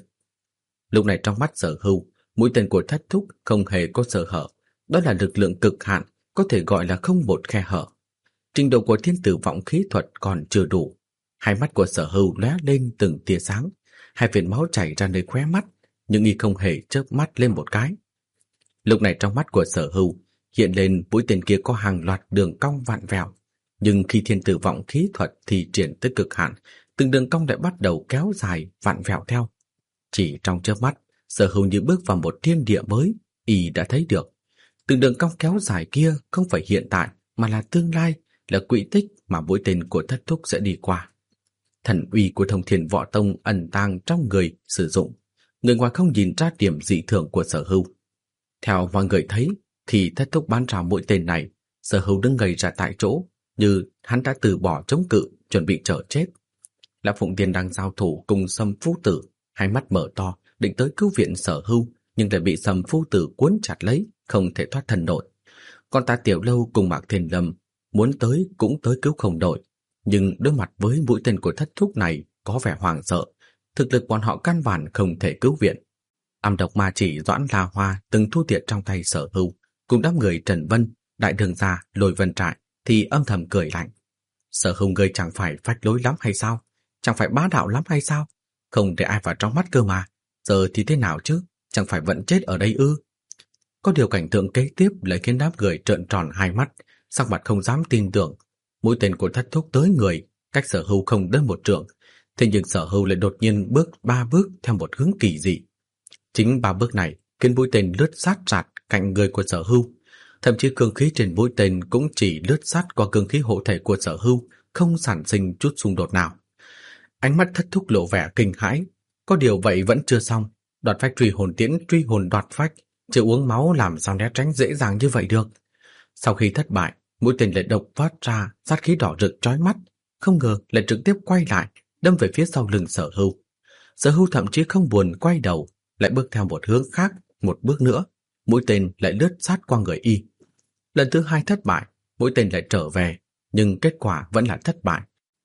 Lúc này trong mắt Sở Hưu, mũi tên của Thất Thúc không hề có sơ hở, đó là lực lượng cực hạn, có thể gọi là không một khe hở. Trình độ của thiên tử vọng khí thuật còn chưa đủ. Hai mắt của Sở Hưu lóe lên từng tia sáng, hai vệt máu chảy ra nơi khóe mắt, nhưng y không hề chớp mắt lên một cái. Lúc này trong mắt của Sở Hưu hiện lên mũi tên kia có hàng loạt đường cong vặn vẹo, nhưng khi thiên tử vọng khí thuật thì triển tới cực hạn, từng đường cong lại bắt đầu kéo dài vặn vẹo theo. Chỉ trong chớp mắt, Sở Hưu như bước vào một thiên địa mới, y đã thấy được. Từng đường cong kéo dài kia không phải hiện tại mà là tương lai, là quỹ tích mà mũi tên của Thất Thúc sẽ đi qua. Thần uy của Thông Thiên Võ Tông ẩn tàng trong người sử dụng, người ngoài không nhìn ra điểm dị thường của Sở Hưu. Theo mọi người thấy, khi Thất Thúc bắn ra mũi tên này, Sở Hưu đứng ngây ra tại chỗ, như hắn đã từ bỏ chống cự, chuẩn bị chờ chết. Lã Phụng Tiên đang giao thủ cùng Sâm Phu Tử, hai mắt mở to, định tới cứu viện Sở Hưu, nhưng lại bị Sâm Phu Tử cuốn chặt lấy, không thể thoát thân nổi. Còn Tạ Tiểu Lâu cùng Mạc Thiên Lâm muốn tới cũng tới cứu không nổi, nhưng đối mặt với mũi tên của Thất Thúc này có vẻ hoảng sợ, thực lực bọn họ căn bản không thể cứu viện. Âm độc ma chỉ Doãn La Hoa từng thu tiệt trong tay Sở Hưu, cùng đám người Trần Vân, Đại Đường Gia, Lôi Vân Trại thì âm thầm cười lạnh. Sở Hưu ngươi chẳng phải phách lối lắm hay sao? Chẳng phải bá đạo lắm hay sao? Không để ai vào trong mắt cơ mà. Giờ thì thế nào chứ? Chẳng phải vẫn chết ở đây ư? Có điều cảnh tượng kế tiếp lại khiến đám người trợn tròn hai mắt, sắc mặt không dám tin tưởng. Mũi tên của Thất Thúc tới người, cách Sở Hưu không đến 1 trượng, thế nhưng Sở Hưu lại đột nhiên bước 3 bước theo một hướng kỳ dị. Chính 3 bước này khiến mũi tên lướt sát rạt cạnh người của Sở Hưu, thậm chí cương khí trên mũi tên cũng chỉ lướt sát qua cương khí hộ thể của Sở Hưu, không sản sinh chút xung đột nào. Ánh mắt Thất Thúc lộ vẻ kinh hãi, có điều vậy vẫn chưa xong. Đoạt phách truy hồn tiễn, truy hồn đoạt phách, chưa uống máu làm sao né tránh dễ dàng như vậy được. Sau khi thất bại, mũi tên lại độc phát ra sát khí đỏ rực chói mắt, không ngờ lại trực tiếp quay lại, đâm về phía sau lưng Sở Hưu. Sở Hưu thậm chí không buồn quay đầu, lại bước theo một hướng khác, một bước nữa, mũi tên lại lướt sát qua người y. Lần thứ 2 thất bại, mũi tên lại trở về, nhưng kết quả vẫn là thất bại.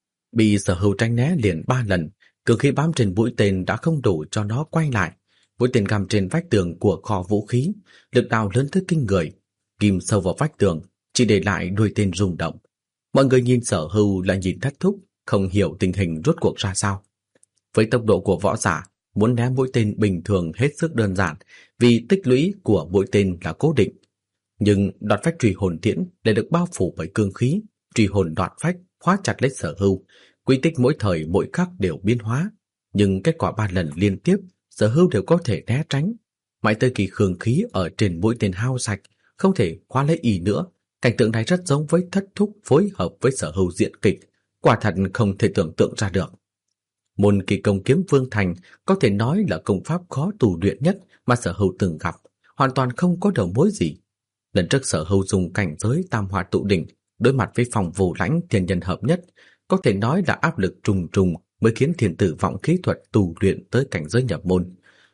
Bị Sở Hưu tránh né liền 3 lần, cường khí bám trên mũi tên đã không đủ cho nó quay lại. Mũi tên găm trên vách tường của kho vũ khí, lực đạo lớn tới kinh người, ghim sâu vào vách tường, chỉ để lại đuôi tên rung động. Mọi người nhìn Sở Hưu lại nhìn Thất Thúc, không hiểu tình hình rốt cuộc ra sao. Với tốc độ của võ giả, muốn né mũi tên bình thường hết sức đơn giản, vì tích lũy của mũi tên là cố định. Nhưng đoạt phách truy hồn tiễn lại được bao phủ bởi cương khí, truy hồn đoạt phách khóa chặt lấy Sở Hưu, quy tích mỗi thời mỗi khắc đều biến hóa, nhưng kết quả 3 lần liên tiếp, Sở Hưu đều có thể né tránh. Mãi tới khi cương khí ở trên mũi tên hao sạch, không thể khóa lấy y nữa. Cảnh tượng này rất giống với Thất Thúc phối hợp với Sở Hưu diễn kịch, quả thật không thể tưởng tượng ra được. Môn kỳ công kiếm vương thành có thể nói là công pháp khó tu luyện nhất mà Sở Hưu từng gặp, hoàn toàn không có đầu mối gì. Lần trước Sở Hưu dùng cảnh giới tam hỏa tụ đỉnh đối mặt với phòng Vô Lãnh thiên nhân hợp nhất, có thể nói là áp lực trùng trùng mới khiến thiên tử vọng khí thuật tu luyện tới cảnh giới nhập môn.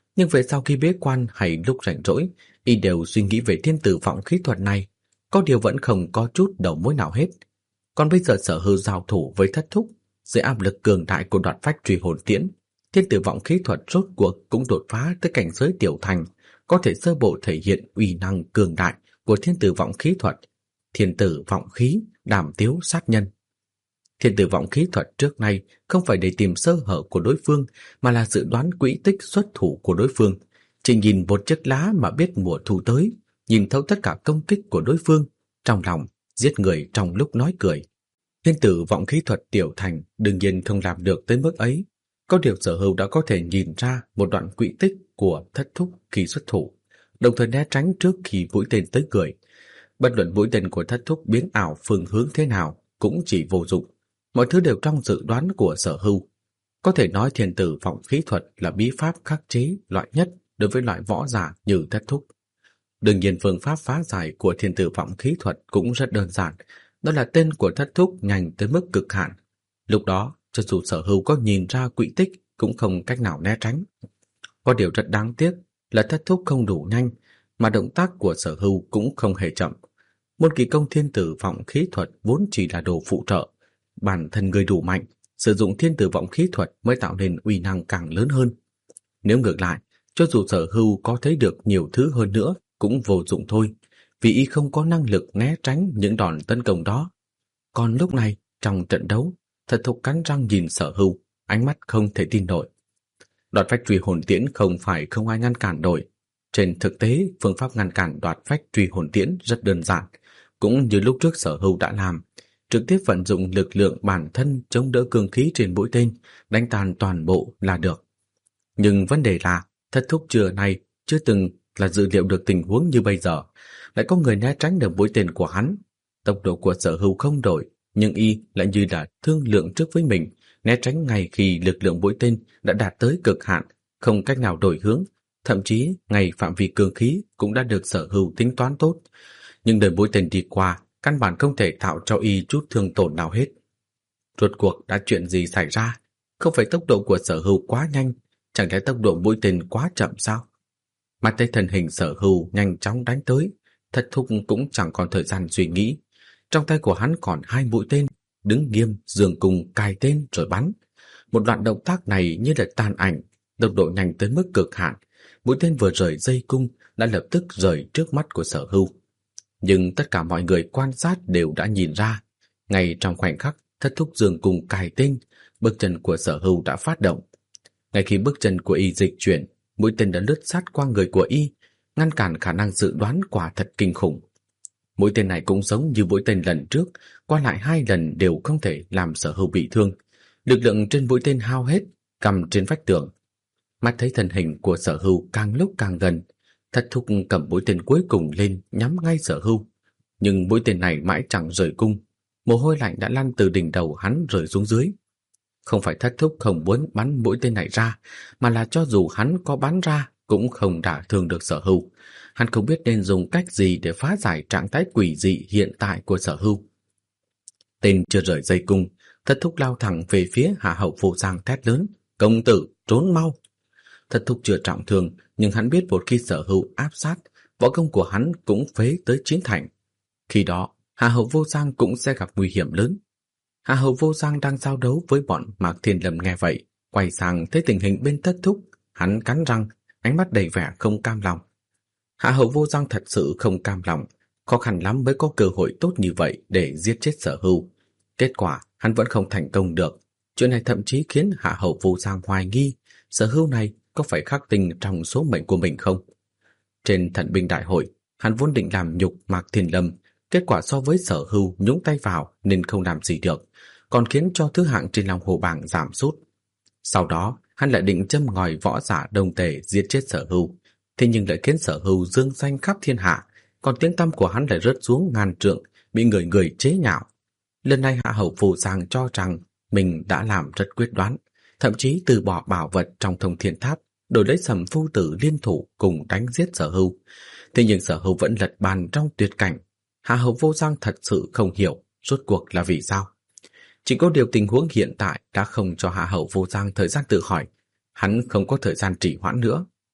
Nhưng về sau khi bế quan hay lúc rảnh rỗi, y đều suy nghĩ về thiên tử vọng khí thuật này, có điều vẫn không có chút đầu mối nào hết. Còn bây giờ Sở Hưu giao thủ với Thất Thúc, dưới áp lực cường đại của Đoạt Phách Truy Hồn Tiễn, thiên tử vọng khí thuật rốt cuộc cũng đột phá tới cảnh giới tiểu thành, có thể sơ bộ thể hiện uy năng cường đại của thiên tử vọng khí thuật. Thiên tử vọng khí, đàm tiếu sát nhân. Thiên tử vọng khí thuật trước nay không phải để tìm sơ hở của đối phương, mà là dự đoán quỹ tích xuất thủ của đối phương. Chỉ nhìn một chiếc lá mà biết mùa thu tới, nhìn thấu tất cả công kích của đối phương, trong lòng giết người trong lúc nói cười. Thiên tử vọng khí thuật tiểu thành đương nhiên không làm được tới mức ấy. Có điều Sở Hưu đã có thể nhìn ra một đoạn quỹ tích của Thất Thúc khi xuất thủ, đồng thời né tránh trước khi mũi tên tới người. Bất luận mũi tên của Thất Thúc biến ảo phương hướng thế nào cũng chỉ vô dụng. Mọi thứ đều trong dự đoán của Sở Hưu. Có thể nói thiên tử vọng khí thuật là bí pháp khắc chế loại nhất đối với loại võ giả như Thất Thúc. Đương nhiên phương pháp phá giải của thiên tử vọng khí thuật cũng rất đơn giản, đó là tên của Thất Thúc nhanh tới mức cực hạn. Lúc đó, cho dù Sở Hưu có nhìn ra quỹ tích cũng không cách nào né tránh. Có điều rất đáng tiếc là Thất Thúc không đủ nhanh, mà động tác của Sở Hưu cũng không hề chậm. Môn kỳ công thiên tử vọng khí thuật vốn chỉ là đồ phụ trợ, bản thân người đủ mạnh, sử dụng thiên tử vọng khí thuật mới tạo nên uy năng càng lớn hơn. Nếu ngược lại, cho dù Sở Hưu có thấy được nhiều thứ hơn nữa cũng vô dụng thôi, vì y không có năng lực né tránh những đòn tấn công đó. Còn lúc này, trong trận đấu, Thất Thúc cắn răng nhìn Sở Hưu, ánh mắt không thể tin nổi. Đoạt Phách Truy Hồn Tiễn không phải không ai ngăn cản nổi. Trên thực tế, phương pháp ngăn cản Đoạt Phách Truy Hồn Tiễn rất đơn giản, cũng như lúc trước Sở Hưu đã làm, trực tiếp vận dụng lực lượng bản thân chống đỡ cương khí trên mũi tên, đánh tan toàn bộ là được. Nhưng vấn đề là, Thất Thúc trưa nay chưa từng là dự liệu được tình huống như bây giờ, lại có người né tránh được mũi tên của hắn. Tốc độ của Sở Hưu không đổi, nhưng y lại như là thương lượng trước với mình, né tránh ngay khi lực lượng mũi tên đã đạt tới cực hạn, không cách nào đổi hướng, thậm chí ngay phạm vi cương khí cũng đã được Sở Hưu tính toán tốt. Nhưng đời mũi tên đi qua, căn bản không thể tạo cho y chút thương tổn nào hết. Rốt cuộc đã chuyện gì xảy ra? Không phải tốc độ của Sở Hưu quá nhanh, chẳng lẽ tốc độ mũi tên quá chậm sao? Mắt thấy thân hình Sở Hưu nhanh chóng đánh tới, Thất Thúc cũng chẳng còn thời gian suy nghĩ. Trong tay của hắn còn 2 mũi tên, đứng nghiêm giường cùng cài tên rồi bắn. Một loạt động tác này như là tàn ảnh, tốc độ nhanh tới mức cực hạn. Mũi tên vừa rời dây cung đã lập tức rời trước mắt của Sở Hưu. Nhưng tất cả mọi người quan sát đều đã nhìn ra, ngay trong khoảnh khắc Thất Thúc giường cùng cài tên, bước chân của Sở Hưu đã phát động. Ngay khi bước chân của y dịch chuyển, mũi tên đã lướt sát qua người của y, ngăn cản khả năng dự đoán quả thật kinh khủng. Mũi tên này cũng giống như mũi tên lần trước, qua lại 2 lần đều không thể làm Sở Hưu bị thương. Lực lượng trên mũi tên hao hết, cầm trên vách tường. Mắt thấy thân hình của Sở Hưu càng lúc càng gần, Thất Thúc cầm mũi tên cuối cùng lên nhắm ngay Sở Hưu. Nhưng mũi tên này mãi chẳng rời cung, mồ hôi lạnh đã lăn từ đỉnh đầu hắn rơi xuống dưới. Không phải Thất Thúc không muốn bắn mũi tên này ra, mà là cho dù hắn có bắn ra cũng không đả thương được Sở Hưu. Hắn không biết nên dùng cách gì để phá giải trạng thái quỷ dị hiện tại của Sở Hưu. Tên chưa rời dây cung, Thất Thúc lao thẳng về phía Hạ Hậu Vô Giang thét lớn: "Công tử, trốn mau!" Thất Thúc chưa trọng thương, nhưng hắn biết một khi Sở Hưu áp sát, võ công của hắn cũng phế tới 9 thành. Khi đó, Hạ Hậu Vô Giang cũng sẽ gặp nguy hiểm lớn. Hạ Hậu Vô Giang đang giao đấu với bọn Mạc Thiên Lâm nghe vậy, quay sang thấy tình hình bên Thất Thúc, hắn cắn răng, ánh mắt đầy vẻ không cam lòng. Hạ Hậu Vô Giang thật sự không cam lòng, khó khăn lắm mới có cơ hội tốt như vậy để giết chết Sở Hưu. Kết quả, hắn vẫn không thành công được. Chuyện này thậm chí khiến Hạ Hậu Vô Giang hoài nghi, Sở Hưu này có phải khắc tinh trong số mệnh của mình không? Trên Thần binh đại hội, hắn vốn định làm nhục Mạc Thiên Lâm, kết quả so với Sở Hưu nhúng tay vào nên không làm gì được, còn khiến cho thứ hạng trên Long Hồ bảng giảm sút. Sau đó, hắn lại định châm ngòi võ giả Đông Tề giết chết Sở Hưu, thế nhưng lại khiến Sở Hưu dương danh khắp thiên hạ, còn tiếng tăm của hắn lại rớt xuống ngàn trượng, bị người người chế nhạo. Lần này Hạ Hậu Vô Giang cho rằng mình đã làm rất quyết đoán, thậm chí từ bỏ bảo vật trong Thông Thiên Tháp, đổi lấy Sầm Phu Tử liên thủ cùng đánh giết Sở Hưu. Thế nhưng Sở Hưu vẫn lật bàn trong tuyệt cảnh. Hạ Hậu Vô Giang thật sự không hiểu rốt cuộc là vì sao. Chỉ có điều tình huống hiện tại đã không cho Hạ Hậu Vô Giang thời gian tự hỏi, hắn không có thời gian trì hoãn nữa.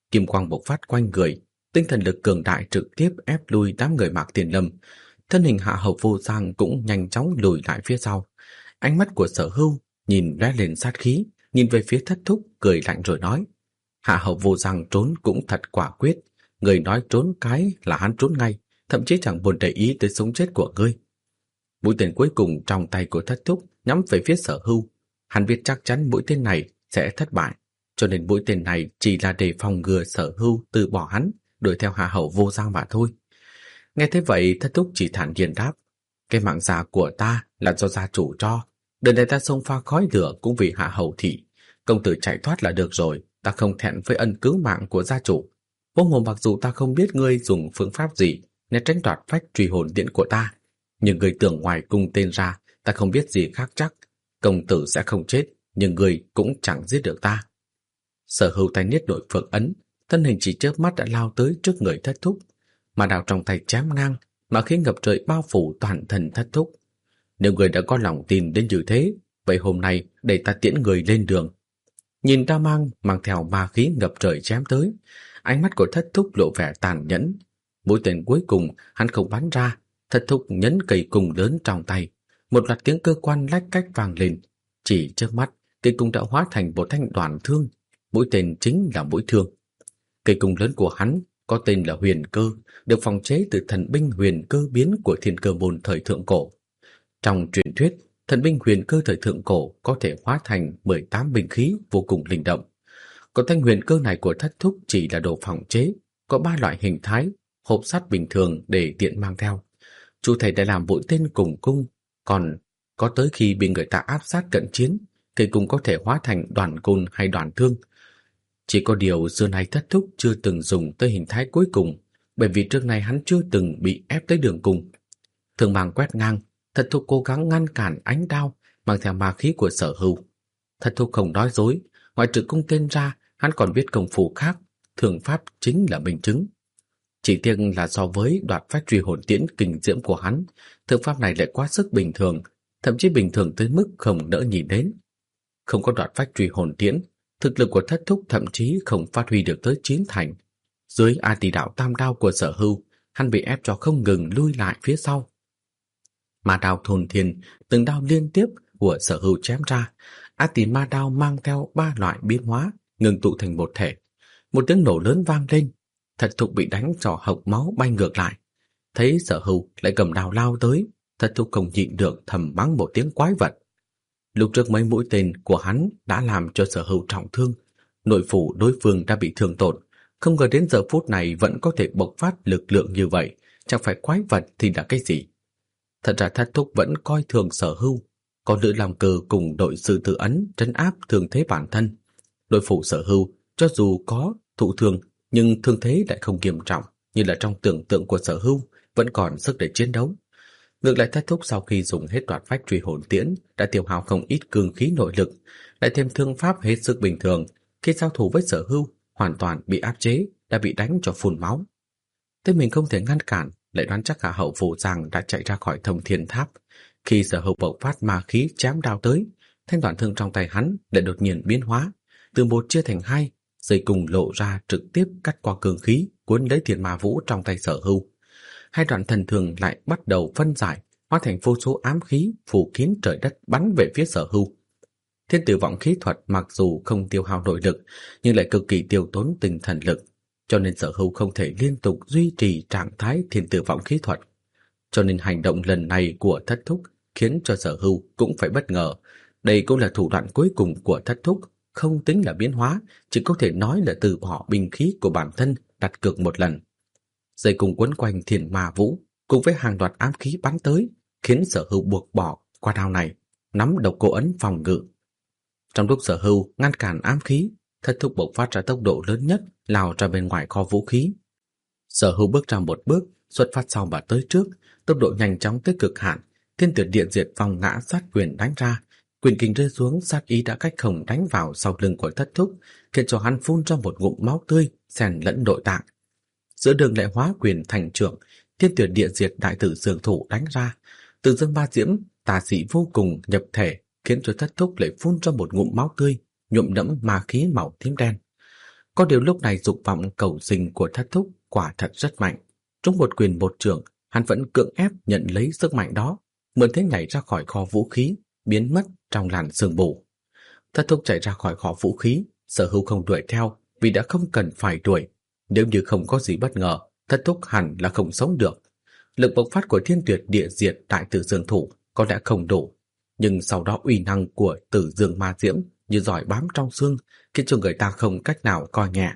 kim quang bộc phát quanh người, tinh thần lực cường đại trực tiếp ép lui đám người Mạc Tiền Lâm. Thân hình Hạ Hầu Vô Giang cũng nhanh chóng lùi lại phía sau. Ánh mắt của Sở Hưu nhìn lóe lên sát khí, nhìn về phía Thất Thúc cười lạnh rồi nói: Hạ Hầu Vô Giang trốn cũng thật quả quyết, người nói trốn cái là hắn trốn ngay, thậm chí chẳng buồn để ý tới sống chết của ngươi. Mũi tên cuối cùng trong tay của Thất Thúc nhắm về phía Sở Hưu. Hắn biết chắc chắn mũi tên này sẽ thất bại, cho nên mũi tên này chỉ là để phòng ngừa Sở Hưu từ bỏ hắn, đuổi theo Hạ Hầu Vô Giang mà thôi. Nghe thế vậy, Thất Thúc chỉ thản nhiên đáp: cái mạng già của ta là do gia chủ cho, đời này ta xông pha khói lửa cũng vì Hạ Hầu thị. Công tử chạy thoát là được rồi, ta không thẹn với ân cứu mạng của gia chủ. Huống hồ mặc dù ta không biết ngươi dùng phương pháp gì để tránh đoạt phách truy hồn tiễn của ta, nhưng ngươi tưởng ngoài cung tên ra, ta không biết gì khác chắc. Công tử sẽ không chết, nhưng ngươi cũng chẳng giết được ta. Sở Hưu tay niết nội phượng ấn, thân hình chỉ chớp mắt đã lao tới trước người Thất Thúc, mà đao trong tay chém ngang, mà khí ngập trời bao phủ toàn thân Thất Thúc. Nếu người đã có lòng tin đến như thế, vậy hôm nay để ta tiễn người lên đường. Nhìn đao mang theo ma khí ngập trời chém tới, ánh mắt của Thất Thúc lộ vẻ tàn nhẫn. Mũi tên cuối cùng hắn không bắn ra, Thất Thúc nhấn cây cung lớn trong tay, một loạt tiếng cơ quan lách cách vang lên. Chỉ trước mắt, cây cung đã hóa thành một thanh đoàn thương, mũi tên chính là mũi thương. Cây cung lớn của hắn có tên là Huyền Cơ, được phòng chế từ thần binh huyền cơ biến của Thiên Cơ môn thời thượng cổ. Trong truyền thuyết, thần binh huyền cơ thời thượng cổ có thể hóa thành 18 binh khí vô cùng linh động. Còn thanh huyền cơ này của Thất Thúc chỉ là đồ phòng chế, có 3 loại hình thái, hộp sắt bình thường để tiện mang theo. Chủ thể đã làm mũi tên cùng cung, còn có tới khi bị người ta áp sát cận chiến, thì cũng có thể hóa thành đoàn côn hay đoàn thương. Chỉ có điều xưa nay Thất Thúc chưa từng dùng tới hình thái cuối cùng, bởi vì trước này hắn chưa từng bị ép tới đường cùng. Thường mang quét ngang, Thất Thúc cố gắng ngăn cản ánh đao mang theo ma khí của Sở Hưu. Thất Thúc không nói dối, ngoại trừ cung tên ra, hắn còn biết công phu khác, thường pháp chính là minh chứng. Chỉ tiếc là so với đoạt phách truy hồn tiễn kinh diễm của hắn, thương pháp này lại quá sức bình thường, thậm chí bình thường tới mức không nỡ nhìn đến. Không có đoạt phách truy hồn tiễn, thực lực của Thất Thúc thậm chí không phát huy được tới 9 thành. Dưới A Tỳ đạo tam đao của Sở Hưu, hắn bị ép cho không ngừng lui lại phía sau. Ma đao thôn thiên, từng đao liên tiếp của Sở Hưu chém ra, A Tỳ ma đao mang theo 3 loại biến hóa, ngừng tụ thành một thể. Một tiếng nổ lớn vang lên, Thất Thúc bị đánh cho hộc máu bay ngược lại. Thấy Sở Hưu lại cầm đao lao tới, Thất Thúc không nhịn được thầm mắng một tiếng quái vật. Lúc trước mấy mũi tên của hắn đã làm cho Sở Hưu trọng thương, nội phủ đối phương đã bị thương tổn, không ngờ đến giờ phút này vẫn có thể bộc phát lực lượng như vậy, chẳng phải quái vật thì là cái gì. Thật ra Thất Thúc vẫn coi thường Sở Hưu, có Lữ Lam Cơ cùng đội sư tử ấn trấn áp thương thế bản thân. Đội phủ Sở Hưu cho dù có thụ thương, nhưng thương thế lại không nghiêm trọng như là trong tưởng tượng của Sở Hưu, vẫn còn sức để chiến đấu. Ngược lại Thất Thúc sau khi dùng hết đoạt phách truy hồn tiễn đã tiêu hao không ít cương khí nội lực, lại thêm thương pháp hết sức bình thường, khi giao thủ với Sở Hưu hoàn toàn bị áp chế, đã bị đánh cho phun máu. Thế mình không thể ngăn cản, lại đoán chắc Hạ Hầu Vô Giang đã chạy ra khỏi Thông Thiên Tháp. Khi Sở Hưu bộc phát ma khí chém đao tới, thanh đoạn thương trong tay hắn lại đột nhiên biến hóa, từ một chia thành 2, dây cùng lộ ra trực tiếp cắt qua cương khí, cuốn lấy Thiên Ma Vũ trong tay Sở Hưu. 2 đoạn thần thường lại bắt đầu phân giải, hóa thành vô số ám khí phủ kín trời đất bắn về phía Sở Hưu. Thiên Tử Vọng khí thuật mặc dù không tiêu hao nội lực, nhưng lại cực kỳ tiêu tốn tinh thần lực, cho nên Sở Hưu không thể liên tục duy trì trạng thái Thiên Tử Vọng khí thuật. Cho nên hành động lần này của Thất Thúc khiến cho Sở Hưu cũng phải bất ngờ. Đây cũng là thủ đoạn cuối cùng của Thất Thúc, không tính là biến hóa, chỉ có thể nói là từ bỏ binh khí của bản thân, đặt cược một lần. Dây cùng quấn quanh Thiên Ma Vũ cùng với hàng loạt ám khí bắn tới, khiến Sở Hưu buộc bỏ qua đao này, nắm độc cô ấn phòng ngự. Trong lúc Sở Hưu ngăn cản ám khí, Thất Thúc bộc phát ra tốc độ lớn nhất, lao ra bên ngoài kho vũ khí. Sở Hưu bước ra một bước, xuất phát sau và tới trước, tốc độ nhanh chóng tới cực hạn, Thiên Tuyệt Điện Diệt Phong ngã sát quyền đánh ra, quyền kình rơi xuống, sát ý đã cách không đánh vào sau lưng của Thất Thúc, khiến cho hắn phun ra một ngụm máu tươi, xen lẫn nội tạng. Giữa đường lại hóa quyền thành trưởng, Thiên Tuyệt Địa Diệt Đại Tử Dường Thủ đánh ra, từ dương ba diễm tà dị vô cùng nhập thể, khiến cho Thất Thúc lại phun ra một ngụm máu tươi, nhuộm đẫm ma khí màu tím đen. Có điều lúc này dục vọng cầu sinh của Thất Thúc quả thật rất mạnh. Trong một quyền một trường, hắn vẫn cưỡng ép nhận lấy sức mạnh đó, mượn thế nhảy ra khỏi kho vũ khí, biến mất trong làn sương mù. Thất Thúc chạy ra khỏi kho vũ khí, Sở Hưu không đuổi theo vì đã không cần phải đuổi. Nếu như không có gì bất ngờ, Thất Thúc hẳn là không sống được. Lực bộc phát của Thiên Tuyệt Địa Diệt Đại Tử Dương Thủ có lẽ không đủ, nhưng sau đó uy năng của Tử Dương Ma Diễm như giỏi bám trong xương, khiến cho người ta không cách nào coi nhẹ.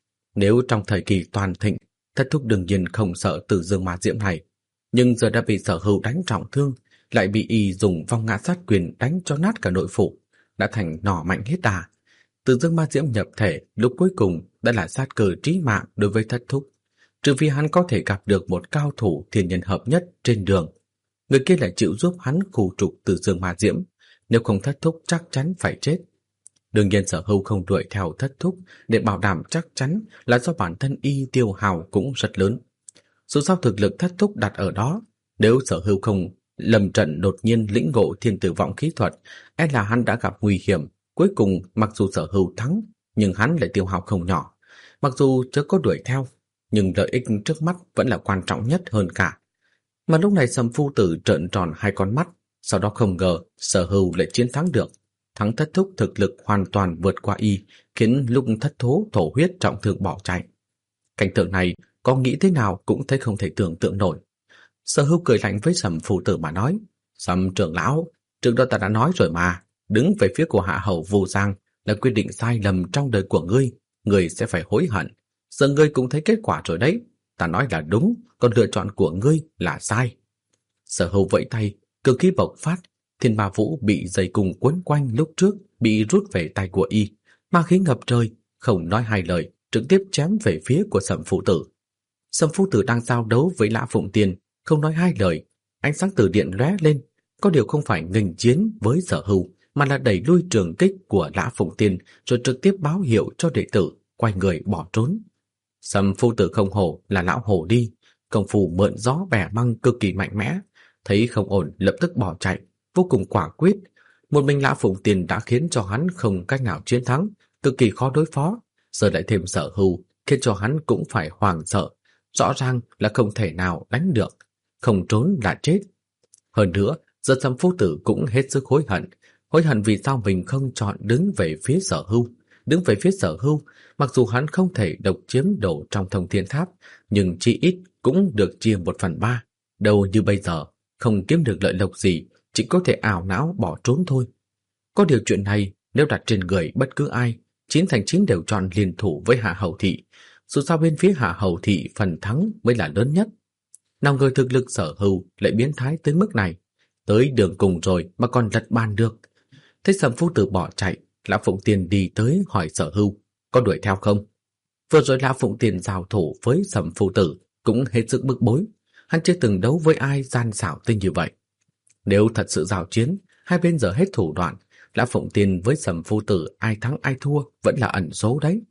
Nếu trong thời kỳ toàn thịnh, Thất Thúc đương nhiên không sợ Tử Dương Ma Diễm này, nhưng giờ đã bị Sở Hưu đánh trọng thương, lại bị y dùng vong ngã sát quyền đánh cho nát cả nội phủ, đã thành nỏ mạnh hết đà. Tử Dương Ma Diễm nhập thể lúc cuối cùng đã là sát cơ trí mạng đối với Thất Thúc, trừ phi hắn có thể gặp được một cao thủ thiên nhân hợp nhất trên đường. Người kia lại chịu giúp hắn khu trục Tử Dương Ma Diễm, nếu không Thất Thúc chắc chắn phải chết. Đương nhiên Sở Hưu không đuổi theo Thất Thúc để bảo đảm chắc chắn là do bản thân y tiêu hào cũng rất lớn. Dù sao thực lực Thất Thúc đặt ở đó, nếu Sở Hưu không lầm trận đột nhiên lĩnh ngộ thiên tử vọng khí thuật, e là hắn đã gặp nguy hiểm. Cuối cùng mặc dù Sở Hưu thắng, nhưng hắn lại tiêu hao không nhỏ. Mặc dù chưa có đuổi theo, nhưng lợi ích trước mắt vẫn là quan trọng nhất hơn cả. Mà lúc này Sầm Phu Tử trợn tròn hai con mắt, sau đó không ngờ Sở Hưu lại chiến thắng được. Thắng Thất Thúc thực lực hoàn toàn vượt qua y, khiến lúc Thất Thố thổ huyết trọng thương bỏ chạy. Cảnh tượng này có nghĩ thế nào cũng thấy không thể tưởng tượng nổi. Sở Hưu cười lạnh với Sầm Phu Tử mà nói: Sầm trưởng lão, trước đó ta đã nói rồi mà, đứng về phía của hạ hầu Vu Giang là quyết định sai lầm trong đời của ngươi sẽ phải hối hận. Giờ ngươi cũng thấy kết quả rồi đấy, ta nói là đúng, còn lựa chọn của ngươi là sai. Sở Hưu vẫy tay, cực khí bộc phát, Thiên Ma Vũ bị dây cung quấn quanh lúc trước bị rút về tay của y, ma khí ngập trời, không nói hai lời, trực tiếp chém về phía của Sầm Phu Tử. Sầm Phu Tử đang giao đấu với Lã Phụng Tiên, không nói hai lời, ánh sáng từ điện lóe lên, có điều không phải nghênh chiến với Sở Hưu, mà là đẩy lui trường kích của Lã Phụng Tiên, rồi trực tiếp báo hiệu cho đệ tử quay người bỏ trốn. Sầm Phu Tử không hổ là lão hổ đi, công phu mượn gió bẻ măng cực kỳ mạnh mẽ, thấy không ổn lập tức bỏ chạy, vô cùng quả quyết. Một mình Lã Phụng Tiên đã khiến cho hắn không cách nào chiến thắng, cực kỳ khó đối phó, giờ lại thêm Sở Hưu khiến cho hắn cũng phải hoảng sợ, rõ ràng là không thể nào đánh được, không trốn là chết. Hơn nữa, giờ Sầm Phu Tử cũng hết sức hối hận vì sao mình không chọn đứng về phía Sở Hưu. Đứng về phía Sở Hưu, mặc dù hắn không thể độc chiếm đồ trong Thông Thiên Tháp, nhưng chỉ ít cũng được chia 1/3. Đâu như bây giờ, không kiếm được lợi lộc gì, chỉ có thể ảo não bỏ trốn thôi. Có điều chuyện này, nếu đặt trên người bất cứ ai, 9 thành 9 đều chọn liên thủ với Hạ Hầu Thị. Dù sao bên phía Hạ Hầu Thị phần thắng mới là lớn nhất. Nào ngờ thực lực Sở Hưu lại biến thái tới mức này, tới đường cùng rồi mà còn lật bàn được. Thấy Sầm Phu Tử bỏ chạy, Lã Phụng Tiên đi tới hỏi Sở Hưu có đuổi theo không. Vừa rồi Lã Phụng Tiên giao thủ với Sầm Phu Tử cũng hết sức bức bối, hắn chưa từng đấu với ai gian xảo tinh như vậy. Nếu thật sự giao chiến, hai bên giờ hết thủ đoạn, Lã Phụng Tiên với Sầm Phu Tử ai thắng ai thua vẫn là ẩn số đấy.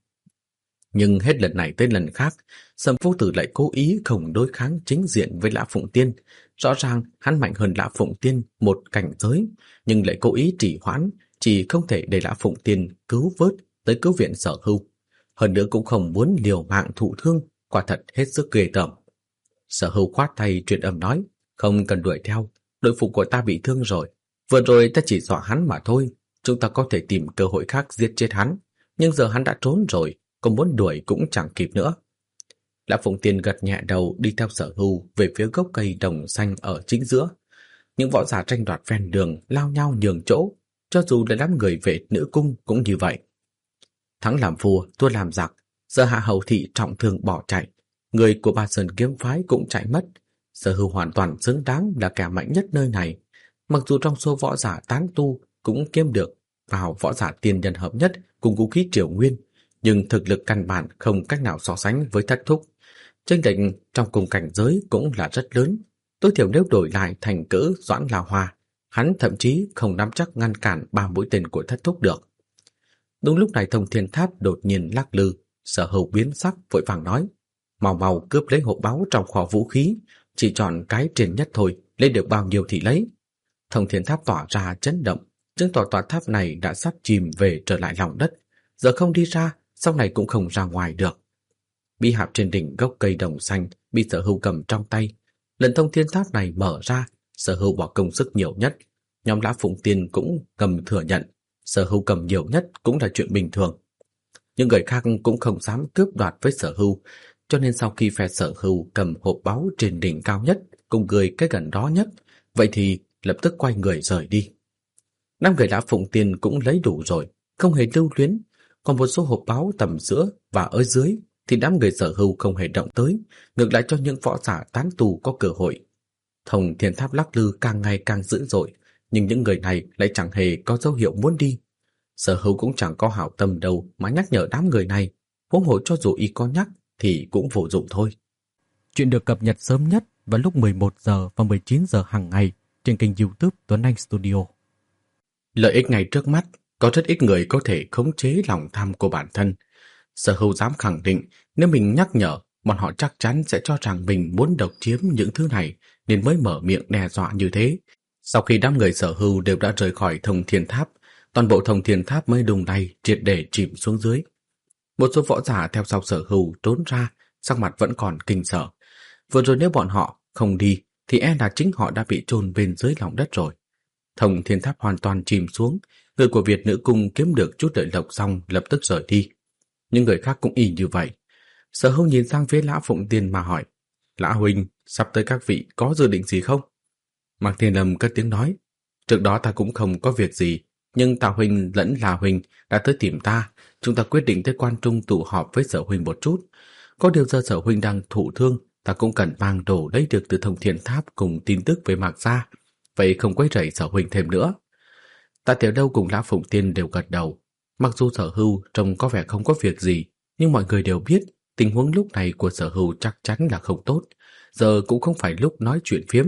Nhưng hết lần này tới lần khác, Sầm Phu Tử lại cố ý không đối kháng chính diện với Lã Phụng Tiên. Rõ ràng hắn mạnh hơn Lã Phụng Tiên một cảnh giới, nhưng lại cố ý trì hoãn, chỉ không thể để Lã Phụng Tiên cứu vớt tới cứu viện Sở Hưu. Hơn nữa cũng không muốn liều mạng thụ thương, quả thật hết sức ghê tởm. Sở Hưu khoát tay truyền âm nói: không cần đuổi theo, đội phục của ta bị thương rồi. Vừa rồi ta chỉ dọa hắn mà thôi, chúng ta có thể tìm cơ hội khác giết chết hắn, nhưng giờ hắn đã trốn rồi, còn muốn đuổi cũng chẳng kịp nữa. Lã Phụng Tiên gật nhẹ đầu đi theo Sở Hưu về phía gốc cây đồng xanh ở chính giữa. Những võ giả tranh đoạt ven đường lao nhau nhường chỗ, cho dù là đám người vệ nữ cung cũng như vậy. Thắng làm vua, thua làm giặc, giờ Hạ Hầu Thị trọng thương bỏ chạy, người của Ba Sơn kiếm phái cũng chạy mất. Sở Hưu hoàn toàn xứng đáng là kẻ mạnh nhất nơi này. Mặc dù trong số võ giả tán tu cũng kiếm được vào võ giả tiên nhân hợp nhất cùng vũ khí triều nguyên, nhưng thực lực căn bản không cách nào so sánh với Thất Thúc. Chênh lệch trong cùng cảnh giới cũng là rất lớn. Tối thiểu nếu đổi lại thành cỡ Doãn La Hoa, hắn thậm chí không nắm chắc ngăn cản 3 mũi tên của Thất Thúc được. Đúng lúc này Thông Thiên Tháp đột nhiên lắc lư, Sở Hưu biến sắc vội vàng nói: mau mau cướp lấy hộp báu trong kho vũ khí, chỉ chọn cái trên nhất thôi, lấy được bao nhiêu thì lấy. Thông Thiên Tháp tỏa ra chấn động, chứng tỏ tòa tháp này đã sắp chìm về trở lại lòng đất. Giờ không đi ra, sau này cũng không ra ngoài được. Bí hạp trên đỉnh gốc cây đồng xanh bị Sở Hưu cầm trong tay. Lần thông thiên tháp này mở ra, Sở Hưu bỏ công sức nhiều nhất. Nhóm Lã Phụng Tiên cũng cầm thừa nhận, Sở Hưu cầm nhiều nhất cũng là chuyện bình thường. Nhưng người khác cũng không dám cướp đoạt với Sở Hưu, cho nên sau khi phe Sở Hưu cầm hộp báu trên đỉnh cao nhất cùng người cái gần đó nhất, vậy thì lập tức quay người rời đi. 5 người Lã Phụng Tiên cũng lấy đủ rồi, không hề lưu luyến. Còn một số hộp báu tầm giữa và ở dưới thì đám người Sở Hưu không hề động tới, ngược lại cho những võ giả tán tù có cơ hội. Thông thiên tháp lắc lư càng ngày càng dữ dội, nhưng những người này lại chẳng hề có dấu hiệu muốn đi. Sở Hưu cũng chẳng có hảo tâm đâu mà nhắc nhở đám người này, huống hồ cho dù y có nhắc thì cũng vô dụng thôi. Chuyện được cập nhật sớm nhất vào lúc 11 giờ và 19 giờ hàng ngày trên kênh YouTube Tuấn Anh Studio. Lợi ích ngay trước mắt, có rất ít người có thể khống chế lòng tham của bản thân. Sở Hưu dám khẳng định nếu mình nhắc nhở, bọn họ chắc chắn sẽ cho rằng mình muốn độc chiếm những thứ này nên mới mở miệng đe dọa như thế. Sau khi đám người Sở Hưu đều đã rời khỏi Thông Thiên Tháp, toàn bộ Thông Thiên Tháp mới đùng đầy triệt để chìm xuống dưới. Một số võ giả theo sau Sở Hưu trốn ra, sắc mặt vẫn còn kinh sợ. Vừa rồi nếu bọn họ không đi thì e là chính họ đã bị chôn bên dưới lòng đất rồi. Thông Thiên Tháp hoàn toàn chìm xuống, người của Việt Nữ Cung kiếm được chút lợi lộc xong lập tức rời đi. Nhưng người khác cũng y như vậy. Sở Hưu nhìn sang phía Lã Phụng Tiên mà hỏi, Lã huynh, sắp tới các vị có dự định gì không? Mạc Thiên Lâm cất tiếng nói, trước đó ta cũng không có việc gì, nhưng Tạ huynh lẫn là huynh đã tới tìm ta, chúng ta quyết định tới Quan Trung tụ họp với Sở huynh một chút. Có điều giờ Sở huynh đang thụ thương, ta cũng cần mang đồ lấy được từ Thông Thiên Tháp cùng tin tức về Mạc gia, vậy không quấy rầy Sở huynh thêm nữa. Tạ Tiểu Đâu cùng Lã Phụng Tiên đều gật đầu. Mặc dù Sở Hưu trông có vẻ không có việc gì, nhưng mọi người đều biết tình huống lúc này của Sở Hưu chắc chắn là không tốt, giờ cũng không phải lúc nói chuyện phiếm.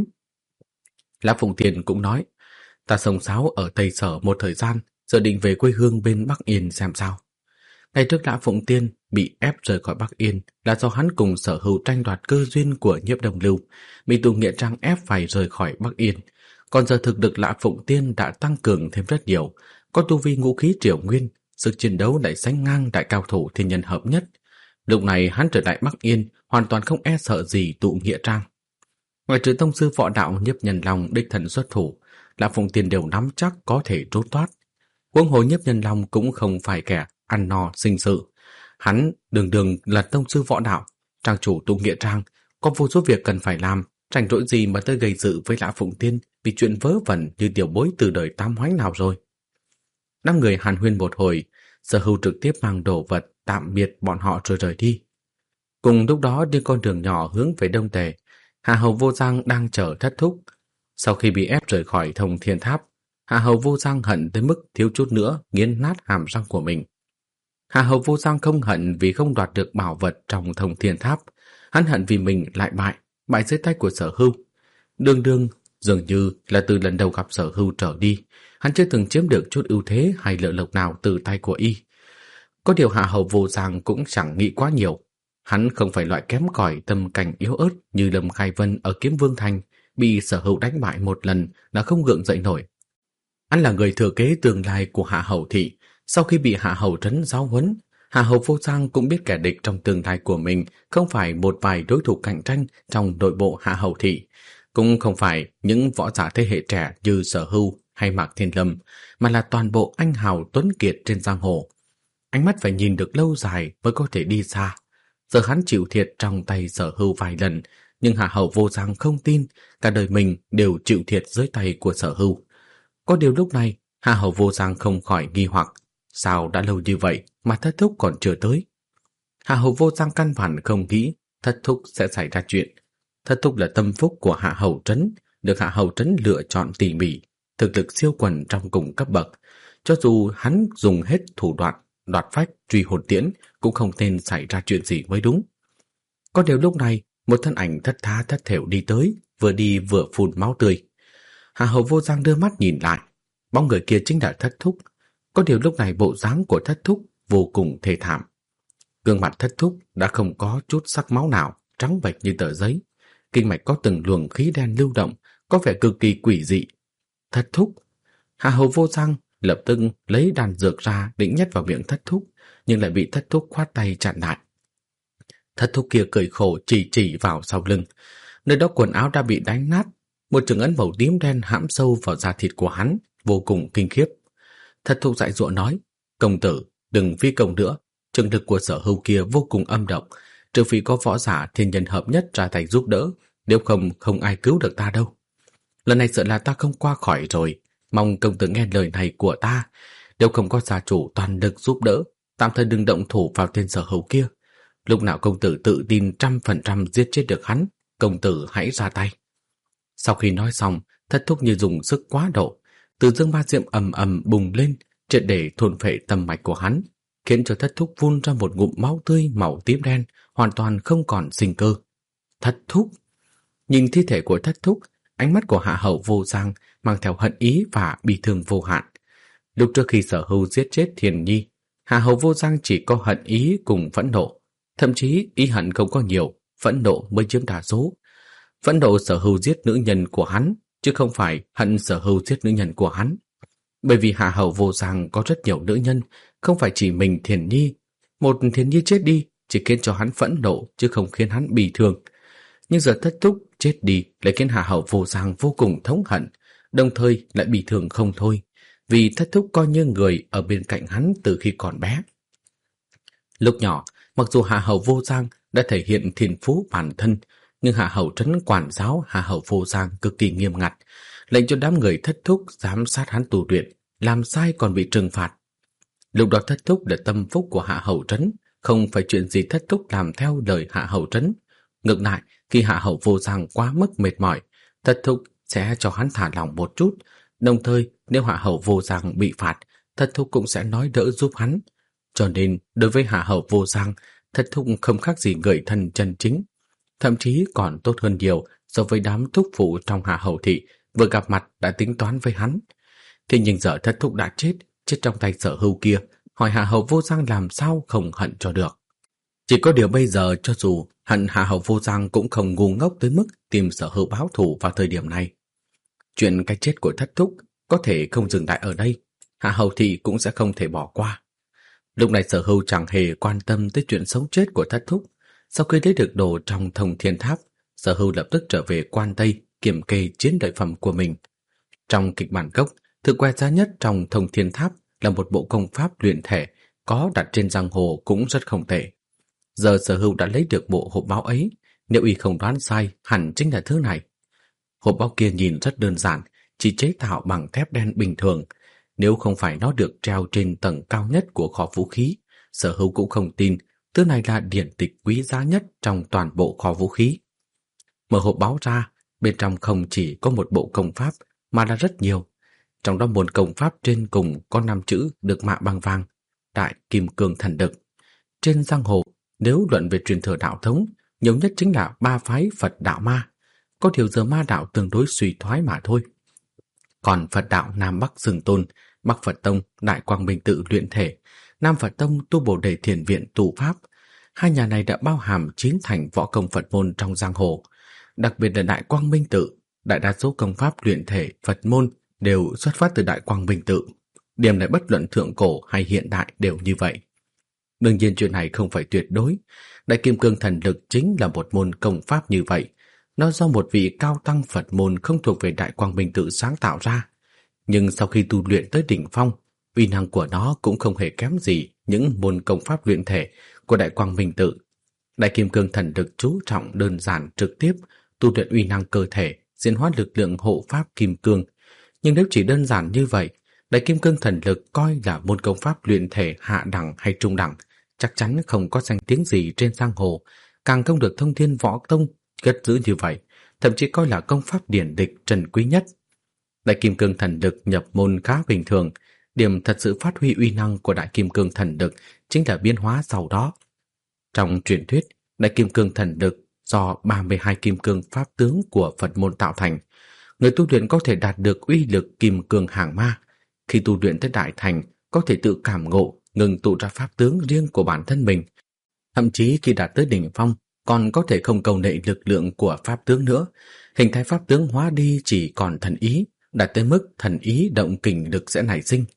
Lã Phụng Tiên cũng nói, ta sông sáo ở Tây Sở một thời gian, giờ định về quê hương bên Bắc Yên xem sao. Ngày trước Lã Phụng Tiên bị ép rời khỏi Bắc Yên là do hắn cùng Sở Hưu tranh đoạt cơ duyên của Nhiếp Đồng Lưu, bị Tù Nghĩa Trang ép phải rời khỏi Bắc Yên. Còn giờ thực lực Lã Phụng Tiên đã tăng cường thêm rất nhiều, có tu vi ngũ khí triều nguyên, sức chiến đấu lại sánh ngang đại cao thủ thiên nhân hợp nhất. Lúc này hắn trở lại Bắc Yên, hoàn toàn không e sợ gì Tụ Nghĩa Trang. Ngoài trừ tông sư võ đạo Nhiếp Nhân Long đích thân xuất thủ, Lã Phụng Tiên đều nắm chắc có thể trốn thoát. Huống hồ Nhiếp Nhân Long cũng không phải kẻ ăn no sinh sự. Hắn đường là tông sư võ đạo, trang chủ Tụ Nghĩa Trang, có vô số việc cần phải làm, rảnh rỗi gì mà tới gây sự với Lã Phụng Tiên vì chuyện vớ vẩn như tiểu bối từ đời tam hoánh nào rồi. 5 người hàn huyên một hồi, Sở Hưu trực tiếp mang đồ vật tạm biệt bọn họ rồi rời đi. Cùng lúc đó đi con đường nhỏ hướng về Đông Tề, Hạ Hầu Vô Giang đang chờ Thất Thúc. Sau khi bị ép rời khỏi Thông Thiên Tháp, Hạ Hầu Vô Giang hận tới mức thiếu chút nữa nghiến nát hàm răng của mình. Hạ Hầu Vô Giang không hận vì không đoạt được bảo vật trong Thông Thiên Tháp, hắn hận vì mình lại bại dưới tay của Sở Hưu. Dường như là từ lần đầu gặp Sở Hưu trở đi, hắn chưa từng chiếm được chút ưu thế hay lợi lộc nào từ tay của y. Có điều Hạ Hầu Vô Giang cũng chẳng nghĩ quá nhiều. Hắn không phải loại kém cỏi tâm cảnh yếu ớt như Lâm Khai Vân ở Kiếm Vương Thành, bị Sở Hưu đánh bại một lần là không gượng dậy nổi. Hắn là người thừa kế tương lai của Hạ Hầu thị. Sau khi bị Hạ Hầu trấn giáo huấn, Hạ Hầu Vô Giang cũng biết kẻ địch trong tương lai của mình không phải một vài đối thủ cạnh tranh trong nội bộ Hạ Hầu thị, cũng không phải những võ giả thế hệ trẻ như Sở Hưu hay Mạc Thiên Lâm, mà là toàn bộ anh hào tuấn kiệt trên giang hồ. Ánh mắt phải nhìn được lâu dài mới có thể đi xa. Giờ hắn chịu thiệt trong tay Sở Hưu vài lần, nhưng Hạ Hầu Vô Giang không tin cả đời mình đều chịu thiệt dưới tay của Sở Hưu. Có điều lúc này Hạ Hầu Vô Giang không khỏi nghi hoặc, sao đã lâu như vậy mà Thất Thúc còn chưa tới. Hạ Hầu Vô Giang căn bản không nghĩ Thất Thúc sẽ xảy ra chuyện. Thất Thúc là tâm phúc của Hạ Hầu trấn, được Hạ Hầu trấn lựa chọn tỉ mỉ, thực lực siêu quần trong cùng cấp bậc. Cho dù hắn dùng hết thủ đoạn đoạt phách truy hồn tiễn cũng không nên xảy ra chuyện gì mới đúng. Có điều lúc này một thân ảnh thất tha thất thểu đi tới, vừa đi vừa phun máu tươi. Hạ Hầu Vô Giang đưa mắt nhìn lại, bóng người kia chính là Thất Thúc. Có điều lúc này bộ dáng của Thất Thúc vô cùng thê thảm. Gương mặt Thất Thúc đã không có chút sắc máu nào, trắng bệch như tờ giấy. Kinh mạch có từng luồng khí đen lưu động, có vẻ cực kỳ quỷ dị. Thất Thúc. Hạ Hầu Vô Giang lập tức lấy đan dược ra định nhét vào miệng Thất Thúc, nhưng lại bị Thất Thúc khoát tay chặn lại. Thất Thúc kia cười khổ chỉ vào sau lưng, nơi đó quần áo đã bị đánh nát, một trường ấn màu tím đen hãm sâu vào da thịt của hắn, vô cùng kinh khiếp. Thất Thúc dạy dỗ nói, công tử, đừng phi công nữa, trường lực của Sở Hưu kia vô cùng âm độc, trừ phi có võ giả thiên nhân hợp nhất ra tay giúp đỡ, nếu không ai cứu được ta đâu. Lần này sợ là ta không qua khỏi rồi, mong công tử nghe lời này của ta, nếu không có gia chủ toàn lực giúp đỡ, tạm thời đừng động thủ vào tên Sở Hưu kia. Lúc nào công tử tự tin 100% giết chết được hắn, công tử hãy ra tay. Sau khi nói xong, Thất Thúc như dùng sức quá độ, từ dương ma diệm ầm ầm bùng lên, triệt để thôn phệ tâm mạch của hắn, khiến cho Thất Thúc phun ra một ngụm máu tươi màu tím đen, hoàn toàn không còn sinh cơ. Thất Thúc! Nhìn thi thể của Thất Thúc, ánh mắt của Hạ Hậu Vô Giang mang theo hận ý và bi thương vô hạn. Lúc trước khi Sở Hưu giết chết Thiền Nhi, Hạ Hậu Vô Giang chỉ có hận ý cùng phẫn nộ, thậm chí ý hận không có nhiều, phẫn nộ mới chiếm đa số. Phẫn nộ Sở Hưu giết nữ nhân của hắn, chứ không phải hận Sở Hưu giết nữ nhân của hắn. Bởi vì Hạ Hậu Vô Giang có rất nhiều nữ nhân, không phải chỉ mình Thiền Nhi. Một Thiền Nhi chết đi chỉ khiến cho hắn phẫn nộ, chứ không khiến hắn bị thương. Nhưng giờ Thất Thúc chết đi lại khiến Hạ Hậu Vô Giang vô cùng thống hận, đồng thời lại bị thương không thôi, vì Thất Thúc coi như người ở bên cạnh hắn từ khi còn bé. Lúc nhỏ, mặc dù Hạ Hậu Vô Giang đã thể hiện thiên phú bản thân, nhưng Hạ Hậu trấn quản giáo Hạ Hậu Vô Giang cực kỳ nghiêm ngặt, lệnh cho đám người Thất Thúc giám sát hắn tu luyện, làm sai còn bị trừng phạt. Lúc đó Thất Thúc là tâm phúc của Hạ Hậu trấn, không phải chuyện gì Thất Thúc làm theo lời Hạ Hậu trấn. Ngược lại, khi Hạ Hậu Vô Giang quá mức mệt mỏi, Thất Thúc sẽ cho hắn thả lỏng một chút, đồng thời nếu Hạ Hậu Vô Giang bị phạt, Thất Thúc cũng sẽ nói đỡ giúp hắn. Cho nên, đối với Hạ Hậu Vô Giang, Thất Thúc không khác gì người thân chân chính, thậm chí còn tốt hơn nhiều so với đám thúc phụ trong Hạ Hậu thị vừa gặp mặt đã tính toán với hắn. Thế nhưng giờ Thất Thúc đã chết trong tay Sở Hưu kia, hỏi Hạ Hậu Vô Giang làm sao không hận cho được. Chỉ có điều bây giờ cho dù hận Hạ Hậu Vô Giang cũng không ngu ngốc tới mức tìm Sở Hưu báo thù vào thời điểm này. Chuyện cái chết của Thất Thúc có thể không dừng lại ở đây, Hạ Hậu thị cũng sẽ không thể bỏ qua. Lúc này Sở Hưu chẳng hề quan tâm tới chuyện sống chết của Thất Thúc. Sau khi lấy được đồ trong Thông Thiên Tháp, Sở Hưu lập tức trở về Quan Tây kiểm kê chiến lợi phẩm của mình. Trong kịch bản gốc, thứ quý giá nhất trong Thông Thiên Tháp là một bộ công pháp luyện thể có đặt trên giang hồ cũng rất không tệ. Giờ Sở Hưu đã lấy được bộ hộp báo ấy, nếu y không đoán sai hẳn chính là thứ này. Hộp báo kia nhìn rất đơn giản, chỉ chế tạo bằng thép đen bình thường. Nếu không phải nó được treo trên tầng cao nhất của kho vũ khí, Sở Hưu cũng không tin thứ này là điển tịch quý giá nhất trong toàn bộ kho vũ khí. Mở hộp báo ra, bên trong không chỉ có một bộ công pháp mà là rất nhiều. Trong đó môn công pháp trên cùng có 5 chữ được mạ bằng vàng: Đại Kim Cương Thần Lực. Trên giang hồ, nếu luận về truyền thừa đạo thống, nhiều nhất chính là 3 phái Phật đạo ma. Có điều giờ ma đạo tương đối suy thoái mà thôi. Còn Phật đạo Nam Bắc Xưng Tôn, Bắc Phật Tông Đại Quang Minh Tự luyện thể, Nam Phật Tông tu Bồ Đề Thiền Viện tu pháp, hai nhà này đã bao hàm 9 thành võ công Phật môn trong giang hồ. Đặc biệt là Đại Quang Minh Tự, đại đa số công pháp luyện thể Phật môn đều xuất phát từ Đại Quang Minh Tự. Điểm này bất luận thượng cổ hay hiện đại đều như vậy. Đương nhiên chuyện này không phải tuyệt đối. Đại Kim Cương Thần Lực chính là một môn công pháp như vậy. Nó do một vị cao tăng Phật môn không thuộc về Đại Quang Minh Tự sáng tạo ra. Nhưng sau khi tu luyện tới đỉnh phong, uy năng của nó cũng không hề kém gì những môn công pháp luyện thể của Đại Quang Minh Tự. Đại Kim Cương Thần Lực chú trọng đơn giản trực tiếp, tu luyện uy năng cơ thể, diễn hóa lực lượng hộ pháp kim cương. Nhưng nếu chỉ đơn giản như vậy, Đại Kim Cương Thần Lực coi là môn công pháp luyện thể hạ đẳng hay trung đẳng, chắc chắn không có danh tiếng gì trên giang hồ, càng không được Thông Thiên Võ Tông cất giữ như vậy, thậm chí coi là công pháp điển địch trần quý nhất. Đại Kim Cương Thần Lực nhập môn khá bình thường, điểm thật sự phát huy uy năng của Đại Kim Cương Thần Lực chính là biến hóa sau đó. Trong truyền thuyết, Đại Kim Cương Thần Lực do 32 kim cương pháp tướng của Phật môn tạo thành, người tu luyện có thể đạt được uy lực kim cương hàng ma. Khi tu luyện tới đại thành, có thể tự cảm ngộ, ngừng tụ ra pháp tướng riêng của bản thân mình. Thậm chí khi đạt tới đỉnh phong, còn có thể không cầu nệ lực lượng của pháp tướng nữa, hình thái pháp tướng hóa đi chỉ còn thần ý, đạt tới mức thần ý động kình lực sẽ nảy sinh.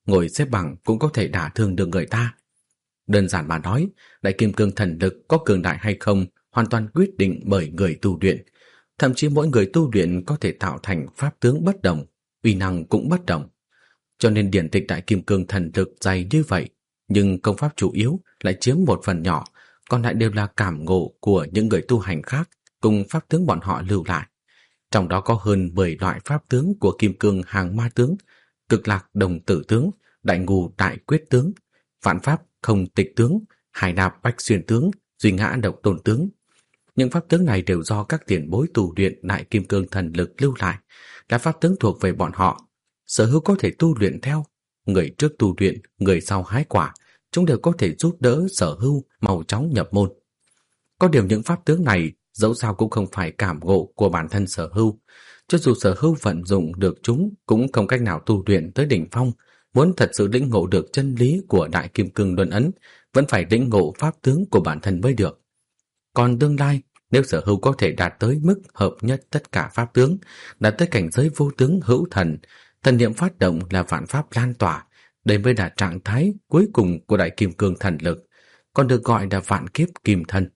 ngồi xếp bằng cũng có thể đả thương được người ta. Đơn giản mà nói, đại kim cương thần lực có cường đại hay không hoàn toàn quyết định bởi người tu luyện. Thậm chí mỗi người tu luyện có thể tạo thành pháp tướng bất đồng, uy năng cũng bất đồng. Cho nên điển tịch đại kim cương thần lực dày như vậy, nhưng công pháp chủ yếu lại chiếm một phần nhỏ, còn lại đều là cảm ngộ của những người tu hành khác cùng pháp tướng bọn họ lưu lại. Trong đó có hơn 10 loại pháp tướng của kim cương hàng ma tướng, cực lạc đồng tử tướng, đại ngù đại quyết tướng, vạn pháp không tịch tướng, hải nạp bách xuyên tướng, duy ngã độc tôn tướng. Những pháp tướng này đều do các tiền bối tu luyện đại kim cương thần lực lưu lại, là pháp tướng thuộc về bọn họ, sở hữu có thể tu luyện theo. Người trước tu luyện, người sau hái quả, chúng đều có thể giúp đỡ sở hữu mau chóng nhập môn. Có điều những pháp tướng này dẫu sao cũng không phải cảm ngộ của bản thân sở hữu, cho dù sở hữu vận dụng được chúng cũng không cách nào tu luyện tới đỉnh phong. Muốn thật sự lĩnh ngộ được chân lý của đại kim cương luân ấn, vẫn phải lĩnh ngộ pháp tướng của bản thân mới được. Còn tương lai, nếu sở hữu có thể đạt tới mức hợp nhất tất cả pháp tướng, đạt tới cảnh giới vô tướng hữu thần, thần niệm phát động là vạn pháp lan tỏa, đây mới là trạng thái cuối cùng của đại kim cương thần lực, còn được gọi là vạn kiếp kim thân.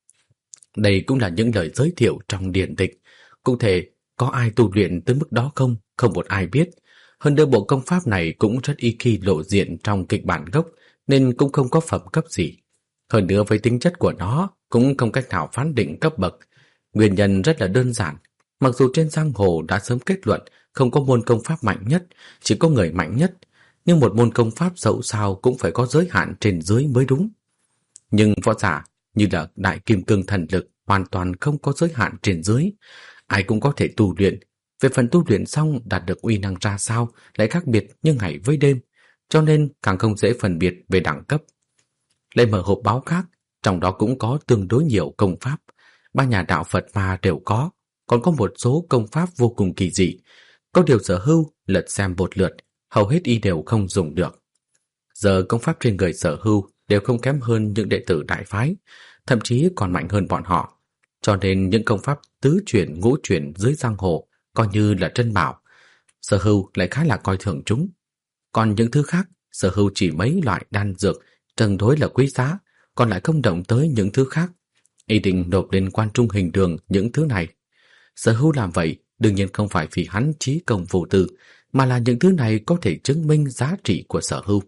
Đây cũng là những lời giới thiệu trong điển tịch. Cụ thể, có ai tu luyện tới mức đó không? Không một ai biết. Hơn nữa bộ công pháp này cũng rất ít khi lộ diện trong kịch bản gốc, nên cũng không có phẩm cấp gì. Hơn nữa với tính chất của nó, cũng không cách nào phán định cấp bậc. Nguyên nhân rất là đơn giản. Mặc dù trên giang hồ đã sớm kết luận không có môn công pháp mạnh nhất, chỉ có người mạnh nhất, nhưng một môn công pháp dẫu sao cũng phải có giới hạn trên dưới mới đúng. Nhưng võ giả như là đại kim cương thần lực hoàn toàn không có giới hạn trên dưới. Ai cũng có thể tu luyện. Về phần tu luyện xong đạt được uy năng ra sao lại khác biệt như ngày với đêm, cho nên càng không dễ phân biệt về đẳng cấp. Lấy mở hộp báo khác, trong đó cũng có tương đối nhiều công pháp. Ba nhà đạo Phật mà đều có, còn có một số công pháp vô cùng kỳ dị. Có điều sở hữu lật xem một lượt, hầu hết y đều không dùng được. Giờ công pháp trên người sở hữu đều không kém hơn những đệ tử đại phái, thậm chí còn mạnh hơn bọn họ. Cho nên những công pháp tứ chuyển ngũ chuyển dưới giang hồ coi như là trân bảo. Sở hữu lại khá là coi thường chúng. Còn những thứ khác, sở hữu chỉ mấy loại đan dược tương đối là quý giá, còn lại không động tới những thứ khác. Y định nộp lên quan trung hình đường những thứ này. Sở hữu làm vậy đương nhiên không phải vì hắn chí công vô tư, mà là những thứ này có thể chứng minh giá trị của sở hữu.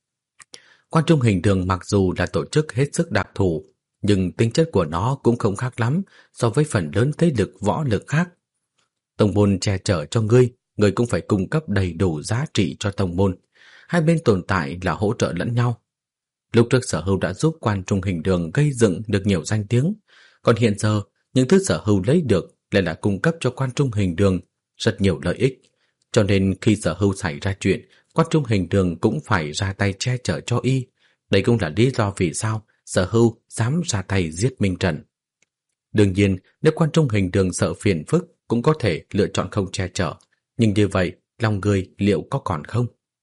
Quan trung hình đường mặc dù là tổ chức hết sức đặc thù, nhưng tính chất của nó cũng không khác lắm so với phần lớn thế lực võ lực khác. Tông môn che chở cho ngươi, ngươi cũng phải cung cấp đầy đủ giá trị cho tông môn. Hai bên tồn tại là hỗ trợ lẫn nhau. Lúc trước sở hữu đã giúp quan trung hình đường gây dựng được nhiều danh tiếng, còn hiện giờ những thứ sở hữu lấy được lại là cung cấp cho quan trung hình đường rất nhiều lợi ích. Cho nên khi sở hữu xảy ra chuyện, quan trung hình đường cũng phải ra tay che chở cho y. Đây cũng là lý do vì sao sở hữu dám ra tay giết Minh Trần. Đương nhiên, nếu quan trung hình đường sợ phiền phức cũng có thể lựa chọn không che chở, nhưng như vậy lòng người liệu có còn không?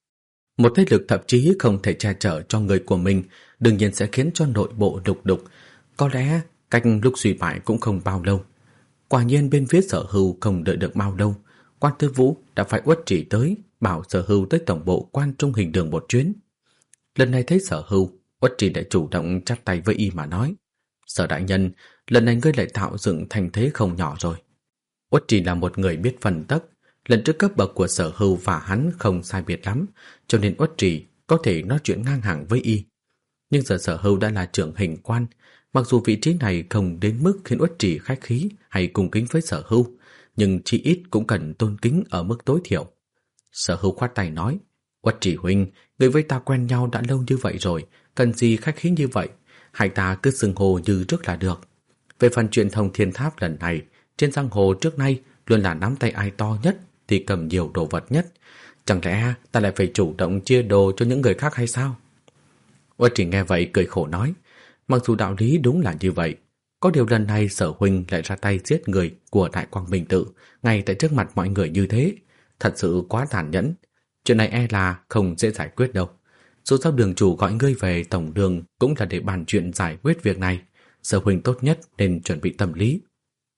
Một thế lực thậm chí không thể che chở cho người của mình, đương nhiên sẽ khiến cho nội bộ lục đục. Có lẽ cách lúc suy bại cũng không bao lâu. Quả nhiên bên phía sở hữu không đợi được bao lâu, Quan Tư Vũ đã phải uất chỉ tới, bảo sở hữu tới tổng bộ quan trung hình đường một chuyến. Lần này thấy sở hữu, uất chỉ đã chủ động chắp tay với y mà nói: Sở đại nhân, lần này ngươi lại tạo dựng thành thế không nhỏ rồi. Uất chỉ là một người biết phân tắc, lần trước cấp bậc của sở hữu và hắn không sai biệt lắm, cho nên uất chỉ có thể nói chuyện ngang hàng với y. Nhưng giờ sở hữu đã là trưởng hình quan, mặc dù vị trí này không đến mức khiến uất chỉ khách khí hay cung kính với sở hữu, nhưng chỉ ít cũng cần tôn kính ở mức tối thiểu. Sở hữu khoát tay nói: Uất chỉ huynh, người với ta quen nhau đã lâu như vậy rồi, cần gì khách khí như vậy, hai ta cứ xưng hô như trước là được. Về phần truyền thông thiên tháp lần này, trên giang hồ trước nay luôn là nắm tay ai to nhất thì cầm nhiều đồ vật nhất, chẳng lẽ ta lại phải chủ động chia đồ cho những người khác hay sao? Uất chỉ nghe vậy cười khổ nói: Mặc dù đạo lý đúng là như vậy, có điều lần này sở huynh lại ra tay giết người của Đại Quang Minh Tự ngay tại trước mặt mọi người như thế, thật sự quá tàn nhẫn. Chuyện này e là không dễ giải quyết đâu. Dù sao đường chủ gọi ngươi về tổng đường cũng là để bàn chuyện giải quyết việc này, sở huynh tốt nhất nên chuẩn bị tâm lý.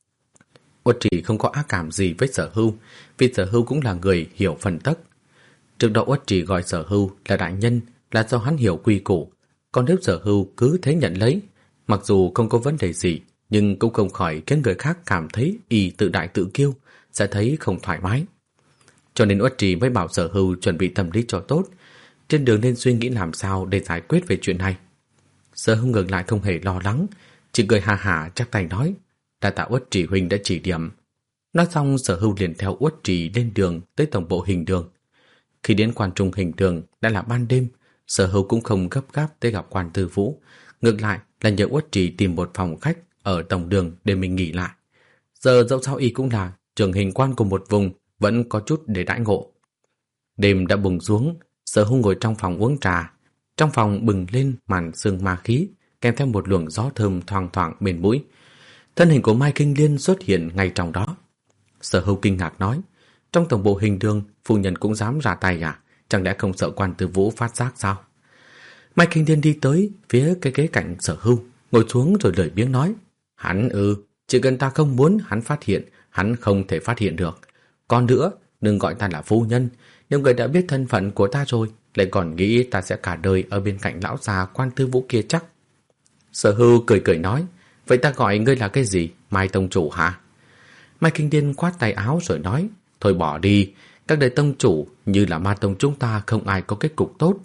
Uất chỉ không có ác cảm gì với sở hưu, vì sở hưu cũng là người hiểu phân tắc. Trước đó Uất Trì gọi Sở Hưu là đại nhân là do hắn hiểu quy củ, còn nếu Sở Hưu cứ thế nhận lấy, mặc dù không có vấn đề gì, nhưng cũng không khỏi khiến người khác cảm thấy y tự đại tự kiêu, sẽ thấy không thoải mái. Cho nên Uất Trì mới bảo Sở Hưu chuẩn bị tâm lý cho tốt, trên đường nên suy nghĩ làm sao để giải quyết về chuyện này. Sở Hưu ngược lại không hề lo lắng, chỉ cười hà hả chắp tay nói, đa tạ Uất Trì huynh đã chỉ điểm. Nói xong Sở Hưu liền theo Uất Trì lên đường tới tổng bộ Hình Đường. Khi đến quan trung Hình Đường đã là ban đêm, Sở Hưu cũng không gấp gáp tới gặp quan Tư Vũ, ngược lại là nhờ Uất Trì tìm một phòng khách ở tổng đường để mình nghỉ lại. Giờ dẫu sao y cũng là trưởng hình quan của một vùng, vẫn có chút để đãi ngộ. Đêm đã bùng xuống, Sở Hưu ngồi trong phòng uống trà. Trong phòng bừng lên màn sương ma khí, kèm theo một luồng gió thơm thoang thoảng bên mũi. Thân hình của Mai Kinh Liên xuất hiện ngay trong đó. Sở Hưu kinh ngạc nói, trong tổng bộ Hình Đường, phu nhân cũng dám ra tay à? Chẳng lẽ không sợ quan Tư Vũ phát giác sao? Mai Kinh Liên đi tới phía cái ghế cạnh Sở Hưu, ngồi xuống rồi lười biếng nói, hắn chỉ cần ta không muốn hắn phát hiện, hắn không thể phát hiện được. Còn nữa, đừng gọi ta là phu nhân, nếu người đã biết thân phận của ta rồi, lại còn nghĩ ta sẽ cả đời ở bên cạnh lão già quan Tư Vũ kia chắc. Sở Hưu cười cười nói, vậy ta gọi ngươi là cái gì, Mai tông chủ hả? Mai Kinh Liên khoát tay áo rồi nói, thôi bỏ đi, các đời tông chủ như là Ma tông chúng ta không ai có kết cục tốt.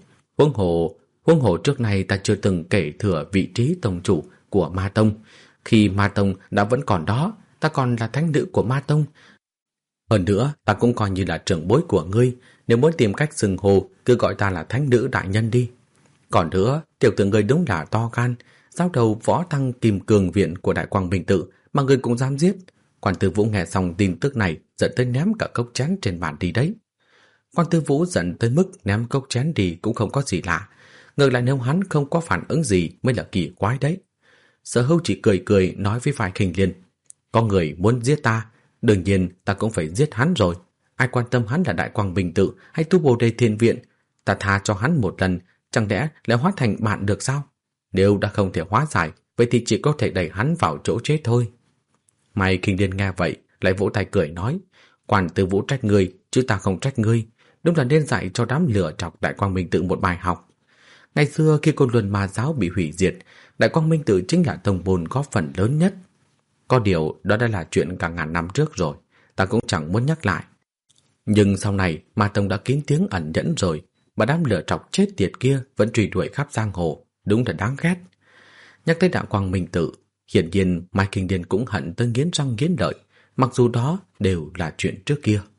Huống hồ trước này ta chưa từng kể thừa vị trí tông chủ của Ma tông. Khi Ma tông đã vẫn còn đó, ta còn là thánh nữ của Ma tông. Hơn nữa, ta cũng coi như là trưởng bối của ngươi, nếu muốn tìm cách xưng hô, cứ gọi ta là thánh nữ đại nhân đi. Còn nữa, tiểu tử ngươi đúng là to gan, giao đầu võ tăng Kim Cường viện của Đại Quang Minh Tự mà ngươi cũng dám giết. Quan Tư Vũ nghe xong tin tức này, giận tới ném cả cốc chén trên bàn đi đấy. Quan Tư Vũ giận tới mức ném cốc chén đi cũng không có gì lạ. Ngược lại nếu hắn không có phản ứng gì mới là kỳ quái đấy. Sở Hưu chỉ cười cười nói với Mai Kinh Liên, có người muốn giết ta, đương nhiên ta cũng phải giết hắn rồi. Ai quan tâm hắn là Đại Quang Bình Tự hay Tu Bồ Đề Thiên Viện, ta tha cho hắn một lần, chẳng lẽ lại hóa thành bạn được sao? Nếu đã không thể hóa giải, vậy thì chỉ có thể đẩy hắn vào chỗ chết thôi. Mai Kinh Liên nghe vậy, lại vỗ tay cười nói, Quan Tư Vũ trách ngươi, chứ ta không trách ngươi. Đúng là nên dạy cho đám lửa chọc Đại Quang Minh Tự một bài học. Ngày xưa khi Côn Luân Ma giáo bị hủy diệt, Đại Quang Minh Tự chính là tông môn góp phần lớn nhất. Có điều đó đã là chuyện cả ngàn năm trước rồi, ta cũng chẳng muốn nhắc lại. Nhưng sau này Ma tông đã kín tiếng ẩn nhẫn rồi, mà đám lửa chọc chết tiệt kia vẫn truy đuổi khắp giang hồ, đúng là đáng ghét. Nhắc tới Đại Quang Minh Tự, hiển nhiên Mai Kinh Liên cũng hận tới nghiến răng nghiến lợi, mặc dù đó đều là chuyện trước kia.